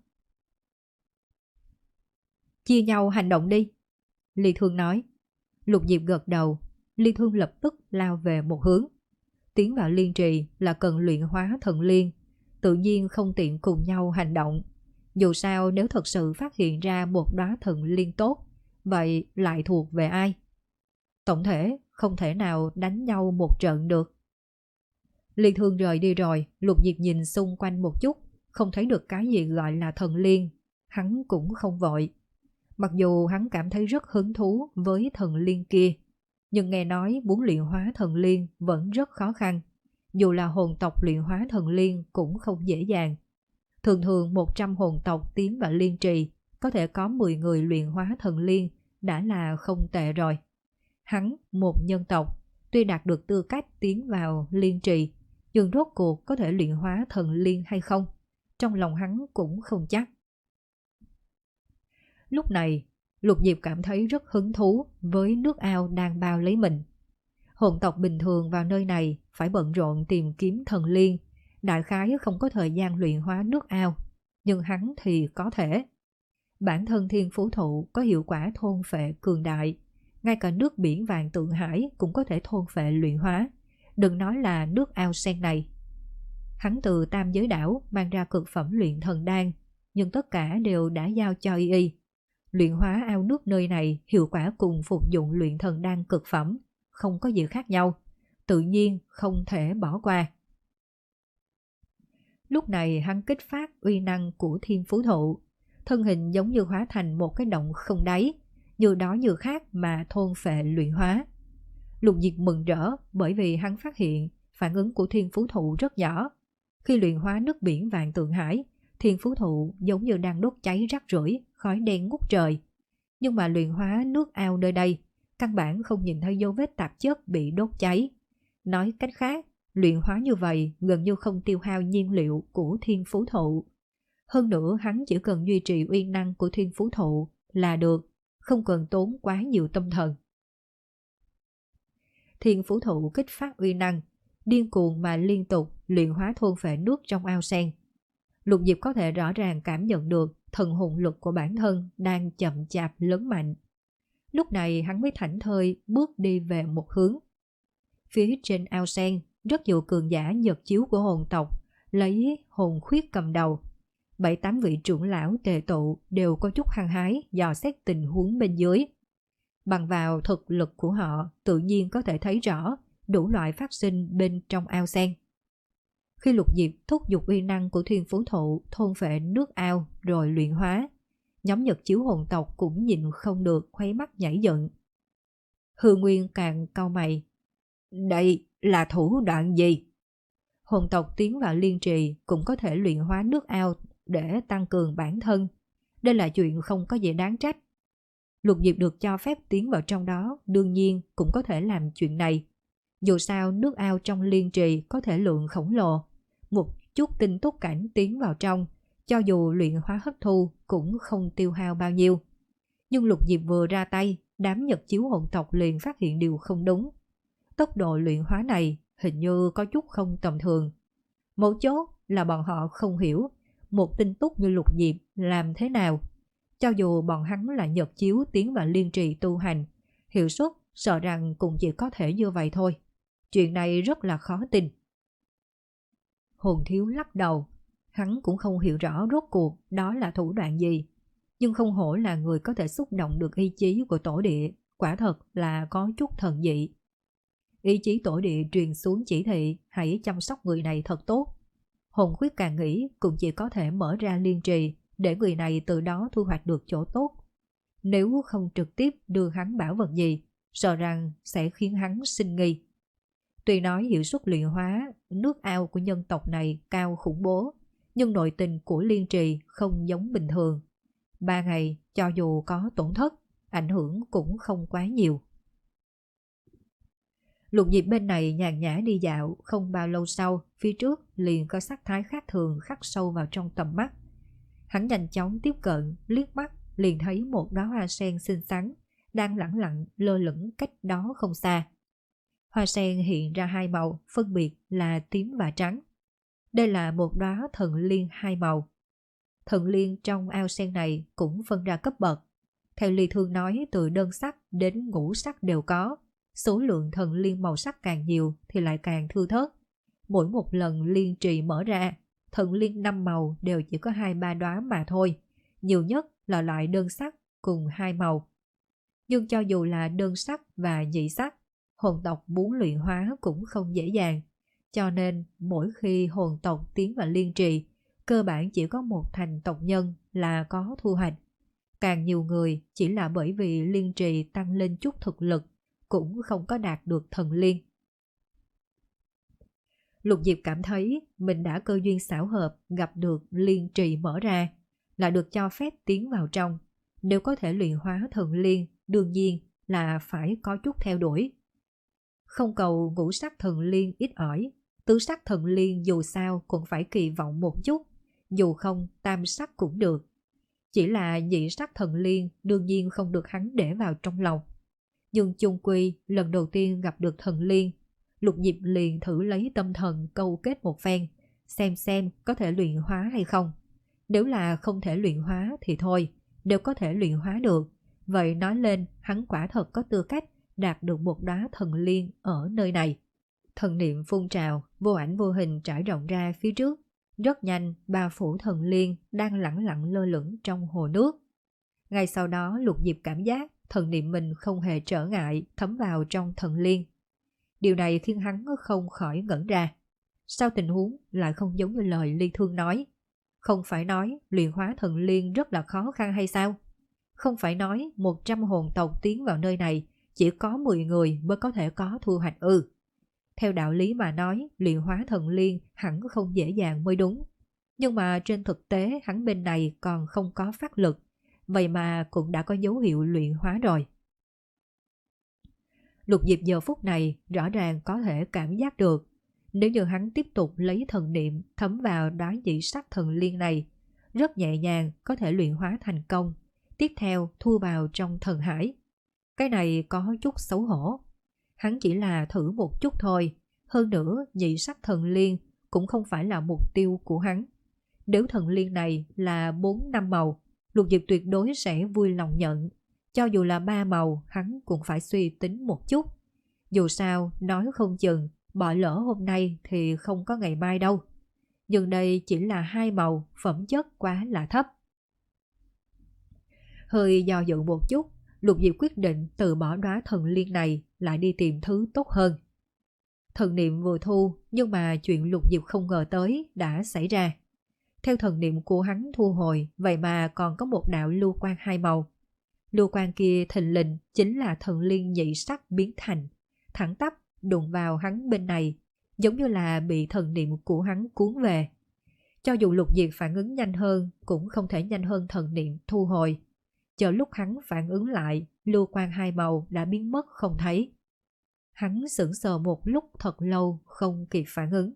Chia nhau hành động đi, Ly Thương nói. Lục Diệp gật đầu, Ly Thương lập tức lao về một hướng. Tiến vào liên trì là cần luyện hóa thần liên, tự nhiên không tiện cùng nhau hành động. Dù sao nếu thật sự phát hiện ra một đóa thần liên tốt, vậy lại thuộc về ai? Tổng thể không thể nào đánh nhau một trận được. Ly Thương rời đi rồi, Lục Diệp nhìn xung quanh một chút, không thấy được cái gì gọi là thần liên. Hắn cũng không vội. Mặc dù hắn cảm thấy rất hứng thú với thần liên kia, nhưng nghe nói muốn luyện hóa thần liên vẫn rất khó khăn. Dù là hồn tộc luyện hóa thần liên cũng không dễ dàng. Thường thường một trăm hồn tộc tiến vào liên trì, có thể có mười người luyện hóa thần liên đã là không tệ rồi. Hắn, một nhân tộc, tuy đạt được tư cách tiến vào liên trì, nhưng rốt cuộc có thể luyện hóa thần liên hay không, trong lòng hắn cũng không chắc. Lúc này, Lục Diệp cảm thấy rất hứng thú với nước ao đang bao lấy mình. Hồn tộc bình thường vào nơi này phải bận rộn tìm kiếm thần liên, đại khái không có thời gian luyện hóa nước ao, nhưng hắn thì có thể. Bản thân thiên phú thụ có hiệu quả thôn phệ cường đại, ngay cả nước biển vạn tượng hải cũng có thể thôn phệ luyện hóa, đừng nói là nước ao sen này. Hắn từ tam giới đảo mang ra cực phẩm luyện thần đan, nhưng tất cả đều đã giao cho y y. Luyện hóa ao nước nơi này hiệu quả cùng phục dụng luyện thần đan cực phẩm, không có gì khác nhau, tự nhiên không thể bỏ qua. Lúc này hắn kích phát uy năng của thiên phú thụ, thân hình giống như hóa thành một cái động không đáy, như đó như khác mà thôn phệ luyện hóa. Lục Diệp mừng rỡ bởi vì hắn phát hiện phản ứng của thiên phú thụ rất nhỏ. Khi luyện hóa nước biển vạn tượng hải, thiên phú thụ giống như đang đốt cháy rác rưởi, khói đen ngút trời. Nhưng mà luyện hóa nước ao nơi đây, căn bản không nhìn thấy dấu vết tạp chất bị đốt cháy. Nói cách khác, luyện hóa như vậy gần như không tiêu hao nhiên liệu của thiên phú thụ. Hơn nữa hắn chỉ cần duy trì uy năng của thiên phú thụ là được, không cần tốn quá nhiều tâm thần. Thiên phú thụ kích phát uy năng, điên cuồng mà liên tục luyện hóa thôn phệ nước trong ao sen. Lục Diệp có thể rõ ràng cảm nhận được thần hồn lực của bản thân đang chậm chạp lớn mạnh. Lúc này hắn mới thảnh thơi bước đi về một hướng. Phía trên ao sen, rất nhiều cường giả nhật chiếu của hồn tộc, lấy hồn khuyết cầm đầu. Bảy tám vị trưởng lão tề tụ đều có chút hăng hái dò xét tình huống bên dưới. Bằng vào thực lực của họ, tự nhiên có thể thấy rõ đủ loại phát sinh bên trong ao sen. Khi Lục Diệp thúc giục uy năng của thiên phú thụ thôn phệ nước ao rồi luyện hóa, nhóm nhật chiếu hồn tộc cũng nhịn không được khóe mắt nhảy dựng. Hư Nguyên càng cau mày. Đây là thủ đoạn gì? Hồn tộc tiến vào liên trì cũng có thể luyện hóa nước ao để tăng cường bản thân. Đây là chuyện không có gì đáng trách. Lục Diệp được cho phép tiến vào trong đó, đương nhiên cũng có thể làm chuyện này. Dù sao nước ao trong liên trì có thể lượng khổng lồ. Một chút tinh túc cảnh tiến vào trong, cho dù luyện hóa hấp thu cũng không tiêu hao bao nhiêu. Nhưng Lục Diệp vừa ra tay, đám nhật chiếu hồn tộc liền phát hiện điều không đúng. Tốc độ luyện hóa này hình như có chút không tầm thường. Mấu chốt là bọn họ không hiểu một tinh túc như Lục Diệp làm thế nào. Cho dù bọn hắn là nhật chiếu tiến vào liên trì tu hành, hiệu suất sợ rằng cũng chỉ có thể như vậy thôi. Chuyện này rất là khó tin. Hồn Thiếu lắc đầu. Hắn cũng không hiểu rõ rốt cuộc đó là thủ đoạn gì. Nhưng không hổ là người có thể xúc động được ý chí của tổ địa, quả thật là có chút thần dị. Ý chí tổ địa truyền xuống chỉ thị hãy chăm sóc người này thật tốt. Hồn Khuyết càng nghĩ cũng chỉ có thể mở ra liên trì để người này từ đó thu hoạch được chỗ tốt. Nếu không trực tiếp đưa hắn bảo vật gì, sợ rằng sẽ khiến hắn sinh nghi. Tuy nói hiệu suất luyện hóa nước ao của nhân tộc này cao khủng bố, nhưng nội tình của liên trì không giống bình thường. Ba ngày cho dù có tổn thất, ảnh hưởng cũng không quá nhiều. Lục Diệp bên này nhàn nhã đi dạo, không bao lâu sau, phía trước liền có sắc thái khác thường khắc sâu vào trong tầm mắt. Hắn nhanh chóng tiếp cận, liếc mắt liền thấy một đóa hoa sen xinh xắn đang lẳng lặng lơ lửng cách đó không xa. Hoa sen hiện ra hai màu, phân biệt là tím và trắng. Đây là một đóa thần liên hai màu. Thần liên trong ao sen này cũng phân ra cấp bậc. Theo Ly Thương nói, từ đơn sắc đến ngũ sắc đều có. Số lượng thần liên màu sắc càng nhiều thì lại càng thưa thớt. Mỗi một lần liên trì mở ra, thần liên năm màu đều chỉ có hai ba đóa mà thôi. Nhiều nhất là loại đơn sắc cùng hai màu. Nhưng cho dù là đơn sắc và nhị sắc, hồn tộc muốn luyện hóa cũng không dễ dàng. Cho nên mỗi khi hồn tộc tiến vào liên trì, cơ bản chỉ có một thành tộc nhân là có thu hoạch. Càng nhiều người chỉ là bởi vì liên trì tăng lên chút thực lực, cũng không có đạt được thần liên. Lục Diệp cảm thấy mình đã cơ duyên xảo hợp gặp được liên trì mở ra, là được cho phép tiến vào trong. Nếu có thể luyện hóa thần liên, đương nhiên là phải có chút theo đuổi. Không cầu ngũ sắc thần liên ít ỏi, tứ sắc thần liên dù sao cũng phải kỳ vọng một chút, dù không tam sắc cũng được. Chỉ là nhị sắc thần liên đương nhiên không được hắn để vào trong lòng. Nhưng chung quy lần đầu tiên gặp được thần liên, Lục Diệp liền thử lấy tâm thần câu kết một phen, xem xem có thể luyện hóa hay không. Nếu là không thể luyện hóa thì thôi, nếu có thể luyện hóa được, vậy nói lên hắn quả thật có tư cách đạt được một đóa thần liên ở nơi này. Thần niệm phun trào, vô ảnh vô hình trải rộng ra phía trước. Rất nhanh, ba phủ thần liên đang lẳng lặng lơ lửng trong hồ nước. Ngay sau đó Lục Diệp cảm giác thần niệm mình không hề trở ngại thấm vào trong thần liên. Điều này khiến hắn không khỏi ngẩn ra. Sao tình huống lại không giống như lời Ly Thương nói? Không phải nói luyện hóa thần liên rất là khó khăn hay sao? Không phải nói một trăm hồn tộc tiến vào nơi này chỉ có mười người mới có thể có thu hoạch ư? Theo đạo lý mà nói, luyện hóa thần liên hẳn không dễ dàng mới đúng. Nhưng mà trên thực tế hắn bên này còn không có phát lực, vậy mà cũng đã có dấu hiệu luyện hóa rồi. Lục Diệp giờ phút này rõ ràng có thể cảm giác được, nếu như hắn tiếp tục lấy thần niệm thấm vào đóa nhị sắc thần liên này, rất nhẹ nhàng có thể luyện hóa thành công, tiếp theo thu vào trong thần hải. Cái này có chút xấu hổ. Hắn chỉ là thử một chút thôi, hơn nữa nhị sắc thần liên cũng không phải là mục tiêu của hắn. Nếu thần liên này là bốn năm màu, Lục Diệp tuyệt đối sẽ vui lòng nhận. Cho dù là ba màu, hắn cũng phải suy tính một chút. Dù sao, nói không chừng, bỏ lỡ hôm nay thì không có ngày mai đâu. Nhưng đây chỉ là hai màu, phẩm chất quá là thấp. Hơi do dự một chút, Lục Diệp quyết định từ bỏ đóa thần liên này, lại đi tìm thứ tốt hơn. Thần niệm vừa thu, nhưng mà chuyện Lục Diệp không ngờ tới đã xảy ra. Theo thần niệm của hắn thu hồi, vậy mà còn có một đạo lưu quang hai màu. Lưu quang kia thình lình chính là thần liên nhị sắc biến thành, thẳng tắp đụng vào hắn bên này, giống như là bị thần niệm của hắn cuốn về. Cho dù Lục Diệp phản ứng nhanh hơn, cũng không thể nhanh hơn thần niệm thu hồi. Chờ lúc hắn phản ứng lại, lưu quang hai màu đã biến mất không thấy. Hắn sững sờ một lúc thật lâu không kịp phản ứng.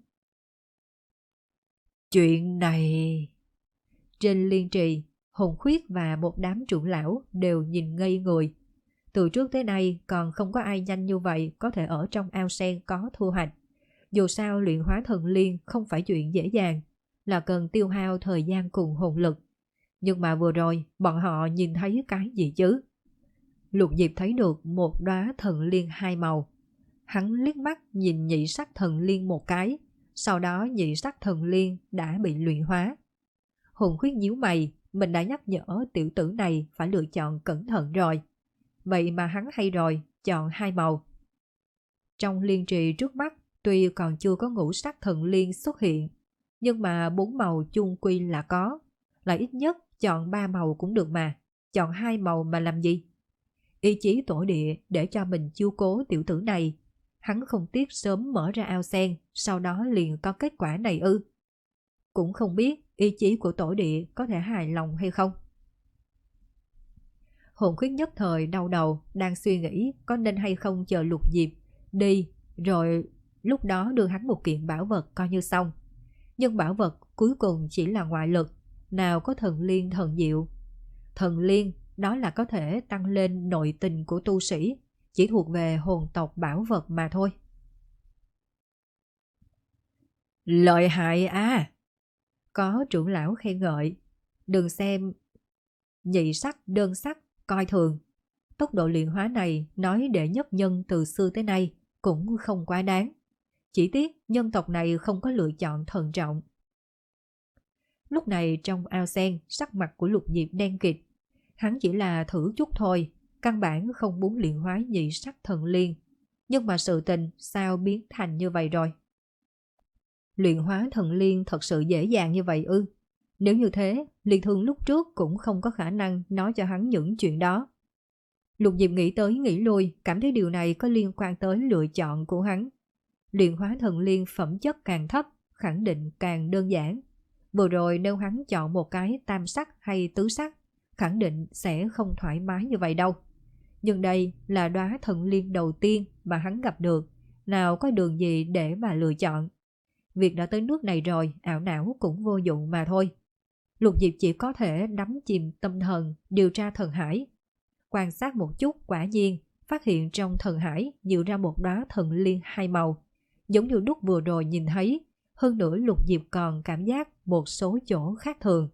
Chuyện này... Trên liên trì, Hồn Khuyết và một đám trưởng lão đều nhìn ngây người. Từ trước tới nay còn không có ai nhanh như vậy có thể ở trong ao sen có thu hoạch. Dù sao luyện hóa thần liên không phải chuyện dễ dàng, là cần tiêu hao thời gian cùng hồn lực. Nhưng mà vừa rồi bọn họ nhìn thấy cái gì chứ? Lục Diệp thấy được một đóa thần liên hai màu. Hắn liếc mắt nhìn nhị sắc thần liên một cái, sau đó nhị sắc thần liên đã bị luyện hóa. Hồn Khuyết nhíu mày, mình đã nhắc nhở tiểu tử này phải lựa chọn cẩn thận rồi. Vậy mà hắn hay rồi, chọn hai màu. Trong liên trì trước mắt, tuy còn chưa có ngũ sắc thần liên xuất hiện, nhưng mà bốn màu chung quy là có. Lại ít nhất chọn ba màu cũng được mà, chọn hai màu mà làm gì? Ý chí tổ địa để cho mình chiêu cố tiểu tử này. Hắn không tiếc sớm mở ra ao sen, sau đó liền có kết quả này ư? Cũng không biết ý chí của tổ địa có thể hài lòng hay không. Hồn Khuyết nhất thời đau đầu, đang suy nghĩ có nên hay không chờ Lục Diệp đi, rồi lúc đó đưa hắn một kiện bảo vật coi như xong. Nhưng bảo vật cuối cùng chỉ là ngoại lực, nào có thần liên thần diệu. Thần liên đó là có thể tăng lên nội tình của tu sĩ, chỉ thuộc về hồn tộc bảo vật mà thôi. Lợi hại à! Có trưởng lão khen ngợi. Đừng xem nhị sắc đơn sắc coi thường. Tốc độ luyện hóa này nói đệ nhất nhân từ xưa tới nay cũng không quá đáng. Chỉ tiếc nhân tộc này không có lựa chọn thận trọng. Lúc này trong ao sen, sắc mặt của Lục Diệp đen kịt. Hắn chỉ là thử chút thôi, căn bản không muốn luyện hóa nhị sắc thần liên. Nhưng mà sự tình sao biến thành như vậy rồi? Luyện hóa thần liên thật sự dễ dàng như vậy ư? Nếu như thế, Liên Thương lúc trước cũng không có khả năng nói cho hắn những chuyện đó. Lục Diệp nghĩ tới nghĩ lui, cảm thấy điều này có liên quan tới lựa chọn của hắn. Luyện hóa thần liên phẩm chất càng thấp, khẳng định càng đơn giản. Vừa rồi nếu hắn chọn một cái tam sắc hay tứ sắc, khẳng định sẽ không thoải mái như vậy đâu. Nhưng đây là đóa thần liên đầu tiên mà hắn gặp được, nào có đường gì để mà lựa chọn. Việc đã tới nước này rồi, ảo não cũng vô dụng mà thôi. Lục Diệp chỉ có thể đắm chìm tâm thần, điều tra thần hải. Quan sát một chút, quả nhiên phát hiện trong thần hải nhiều ra một đóa thần liên hai màu, giống như lúc vừa rồi nhìn thấy. Hơn nữa Lục Diệp còn cảm giác một số chỗ khác thường.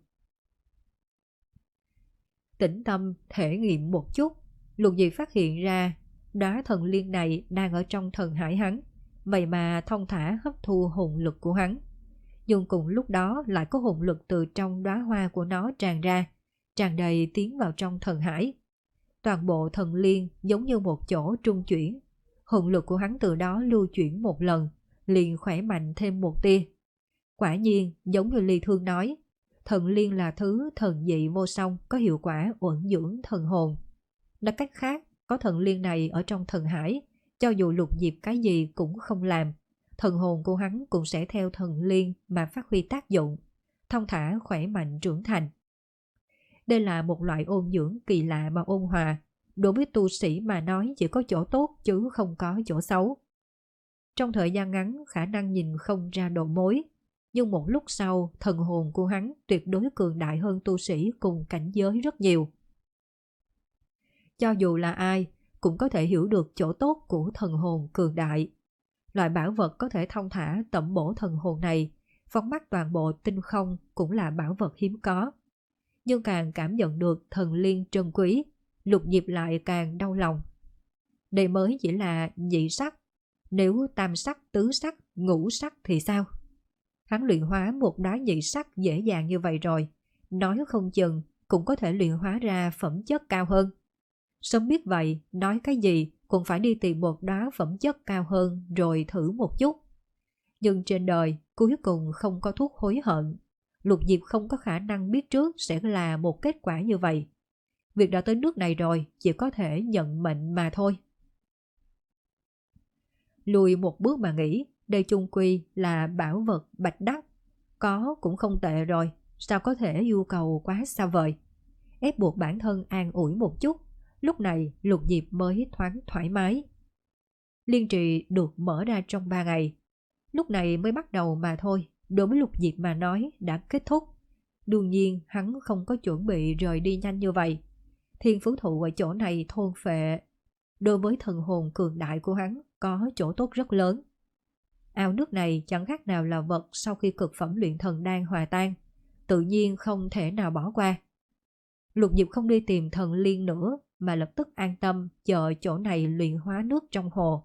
Tĩnh tâm thể nghiệm một chút, Lục Diệp phát hiện ra đóa thần liên này đang ở trong thần hải hắn, vậy mà thông thả hấp thu hồn lực của hắn. Nhưng cùng lúc đó lại có hồn lực từ trong đóa hoa của nó tràn ra, tràn đầy tiến vào trong thần hải. Toàn bộ thần liên giống như một chỗ trung chuyển. Hồn lực của hắn từ đó lưu chuyển một lần, liền khỏe mạnh thêm một tia. Quả nhiên, giống như Ly Thương nói, thần liên là thứ thần dị vô song, có hiệu quả uẩn dưỡng thần hồn. Nói cách khác, có thần liên này ở trong thần hải, cho dù Lục Diệp cái gì cũng không làm, thần hồn của hắn cũng sẽ theo thần liên mà phát huy tác dụng, thông thả khỏe mạnh trưởng thành. Đây là một loại ôn dưỡng kỳ lạ mà ôn hòa, đối với tu sĩ mà nói chỉ có chỗ tốt chứ không có chỗ xấu. Trong thời gian ngắn khả năng nhìn không ra đầu mối, nhưng một lúc sau thần hồn của hắn tuyệt đối cường đại hơn tu sĩ cùng cảnh giới rất nhiều. Cho dù là ai cũng có thể hiểu được chỗ tốt của thần hồn cường đại. Loại bảo vật có thể thông thả tẩm bổ thần hồn này, phóng mắt toàn bộ tinh không cũng là bảo vật hiếm có. Nhưng càng cảm nhận được thần liên trân quý, Lục Diệp lại càng đau lòng. Đây mới chỉ là nhị sắc, nếu tam sắc, tứ sắc, ngũ sắc thì sao? Hắn luyện hóa một đóa nhị sắc dễ dàng như vậy rồi, nói không chừng cũng có thể luyện hóa ra phẩm chất cao hơn. Sớm biết vậy, nói cái gì cũng phải đi tìm một đóa phẩm chất cao hơn rồi thử một chút. Nhưng trên đời cuối cùng không có thuốc hối hận. Lục Diệp không có khả năng biết trước sẽ là một kết quả như vậy. Việc đã tới nước này rồi, chỉ có thể nhận mệnh mà thôi. Lùi một bước mà nghĩ, đây chung quy là bảo vật bạch đắt. Có cũng không tệ rồi, sao có thể yêu cầu quá xa vời. Ép buộc bản thân an ủi một chút, lúc này Lục Diệp mới thoáng thoải mái. Liên trì được mở ra trong ba ngày. Lúc này mới bắt đầu mà thôi, đối với Lục Diệp mà nói đã kết thúc. Đương nhiên hắn không có chuẩn bị rời đi nhanh như vậy. Thiên phú thụ ở chỗ này thôn phệ, đối với thần hồn cường đại của hắn có chỗ tốt rất lớn. Ao nước này chẳng khác nào là vật sau khi cực phẩm luyện thần đan hòa tan, tự nhiên không thể nào bỏ qua. Lục Diệp không đi tìm thần liên nữa mà lập tức an tâm chờ chỗ này luyện hóa nước trong hồ.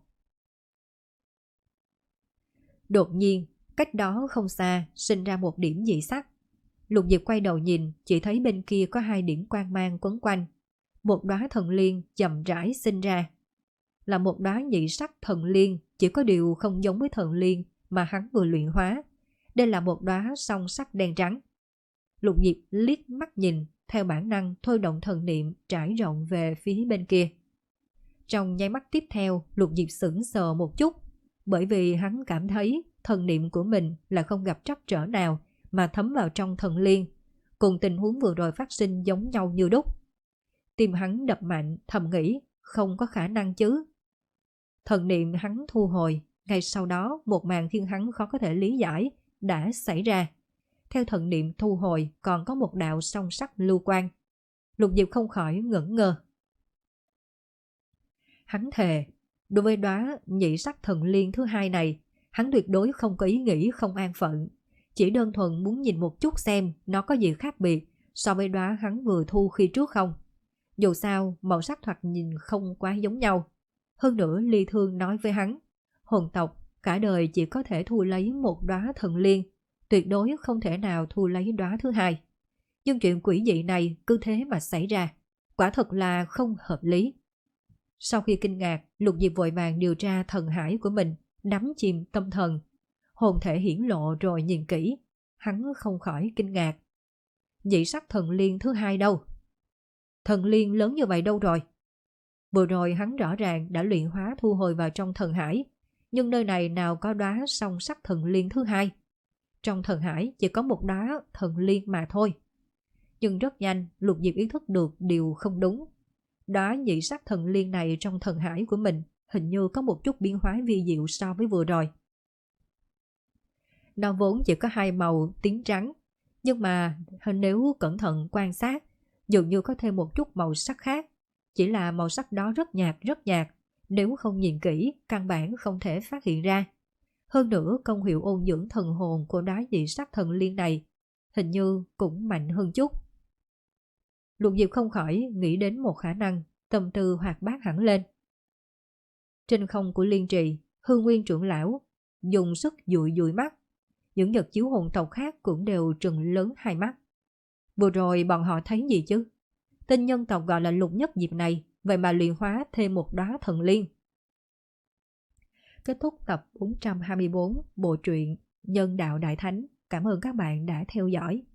Đột nhiên, cách đó không xa sinh ra một điểm dị sắc. Lục Diệp quay đầu nhìn, chỉ thấy bên kia có hai điểm quang mang quấn quanh. Một đóa thần liên chậm rãi sinh ra. Là một đóa nhị sắc thần liên, chỉ có điều không giống với thần liên mà hắn vừa luyện hóa. Đây là một đóa song sắc đen trắng. Lục Diệp liếc mắt nhìn, theo bản năng thôi động thần niệm trải rộng về phía bên kia. Trong nháy mắt tiếp theo, Lục Diệp sững sờ một chút, bởi vì hắn cảm thấy thần niệm của mình là không gặp trắc trở nào mà thấm vào trong thần liên, cùng tình huống vừa rồi phát sinh giống nhau như đúc. Tim hắn đập mạnh, thầm nghĩ, không có khả năng chứ. Thần niệm hắn thu hồi, ngay sau đó một màn khiến hắn khó có thể lý giải đã xảy ra. Theo thần niệm thu hồi còn có một đạo song sắc lưu quang. Lục Diệp không khỏi ngẩn ngơ. Hắn thề, đối với đóa nhị sắc thần liên thứ hai này, hắn tuyệt đối không có ý nghĩ không an phận. Chỉ đơn thuần muốn nhìn một chút xem nó có gì khác biệt so với đóa hắn vừa thu khi trước không. Dù sao, màu sắc thoạt nhìn không quá giống nhau. Hơn nữa Ly Thương nói với hắn, hồn tộc cả đời chỉ có thể thu lấy một đóa thần liên, tuyệt đối không thể nào thu lấy đóa thứ hai. Nhưng chuyện quỷ dị này cứ thế mà xảy ra, quả thật là không hợp lý. Sau khi kinh ngạc, Lục Diệp vội vàng điều tra thần hải của mình, đắm chìm tâm thần. Hồn thể hiển lộ rồi nhìn kỹ, hắn không khỏi kinh ngạc. Nhị sắc thần liên thứ hai đâu? Thần liên lớn như vậy đâu rồi? Vừa rồi hắn rõ ràng đã luyện hóa thu hồi vào trong thần hải, nhưng nơi này nào có đóa song sắc thần liên thứ hai. Trong thần hải chỉ có một đóa thần liên mà thôi. Nhưng rất nhanh Lục Diệp ý thức được điều không đúng. Đóa nhị sắc thần liên này trong thần hải của mình hình như có một chút biến hóa vi diệu so với vừa rồi. Nó vốn chỉ có hai màu tím trắng, nhưng mà nếu cẩn thận quan sát, dường như có thêm một chút màu sắc khác. Chỉ là màu sắc đó rất nhạt rất nhạt, nếu không nhìn kỹ căn bản không thể phát hiện ra. Hơn nữa công hiệu ôn dưỡng thần hồn của đóa nhị sắc thần liên này hình như cũng mạnh hơn chút. Lục Diệp không khỏi nghĩ đến một khả năng, tâm tư hoạt bát hẳn lên. Trên không của liên trì, Hư Nguyên trưởng lão dùng sức dụi dụi mắt. Những nhật chiếu hồn tộc khác cũng đều trừng lớn hai mắt. Vừa rồi bọn họ thấy gì chứ? Tên nhân tộc gọi là Lục Nhất Diệp này, vậy mà luyện hóa thêm một đóa thần liên. Kết thúc tập bốn trăm hai mươi bốn bộ truyện Nhân Đạo Đại Thánh. Cảm ơn các bạn đã theo dõi.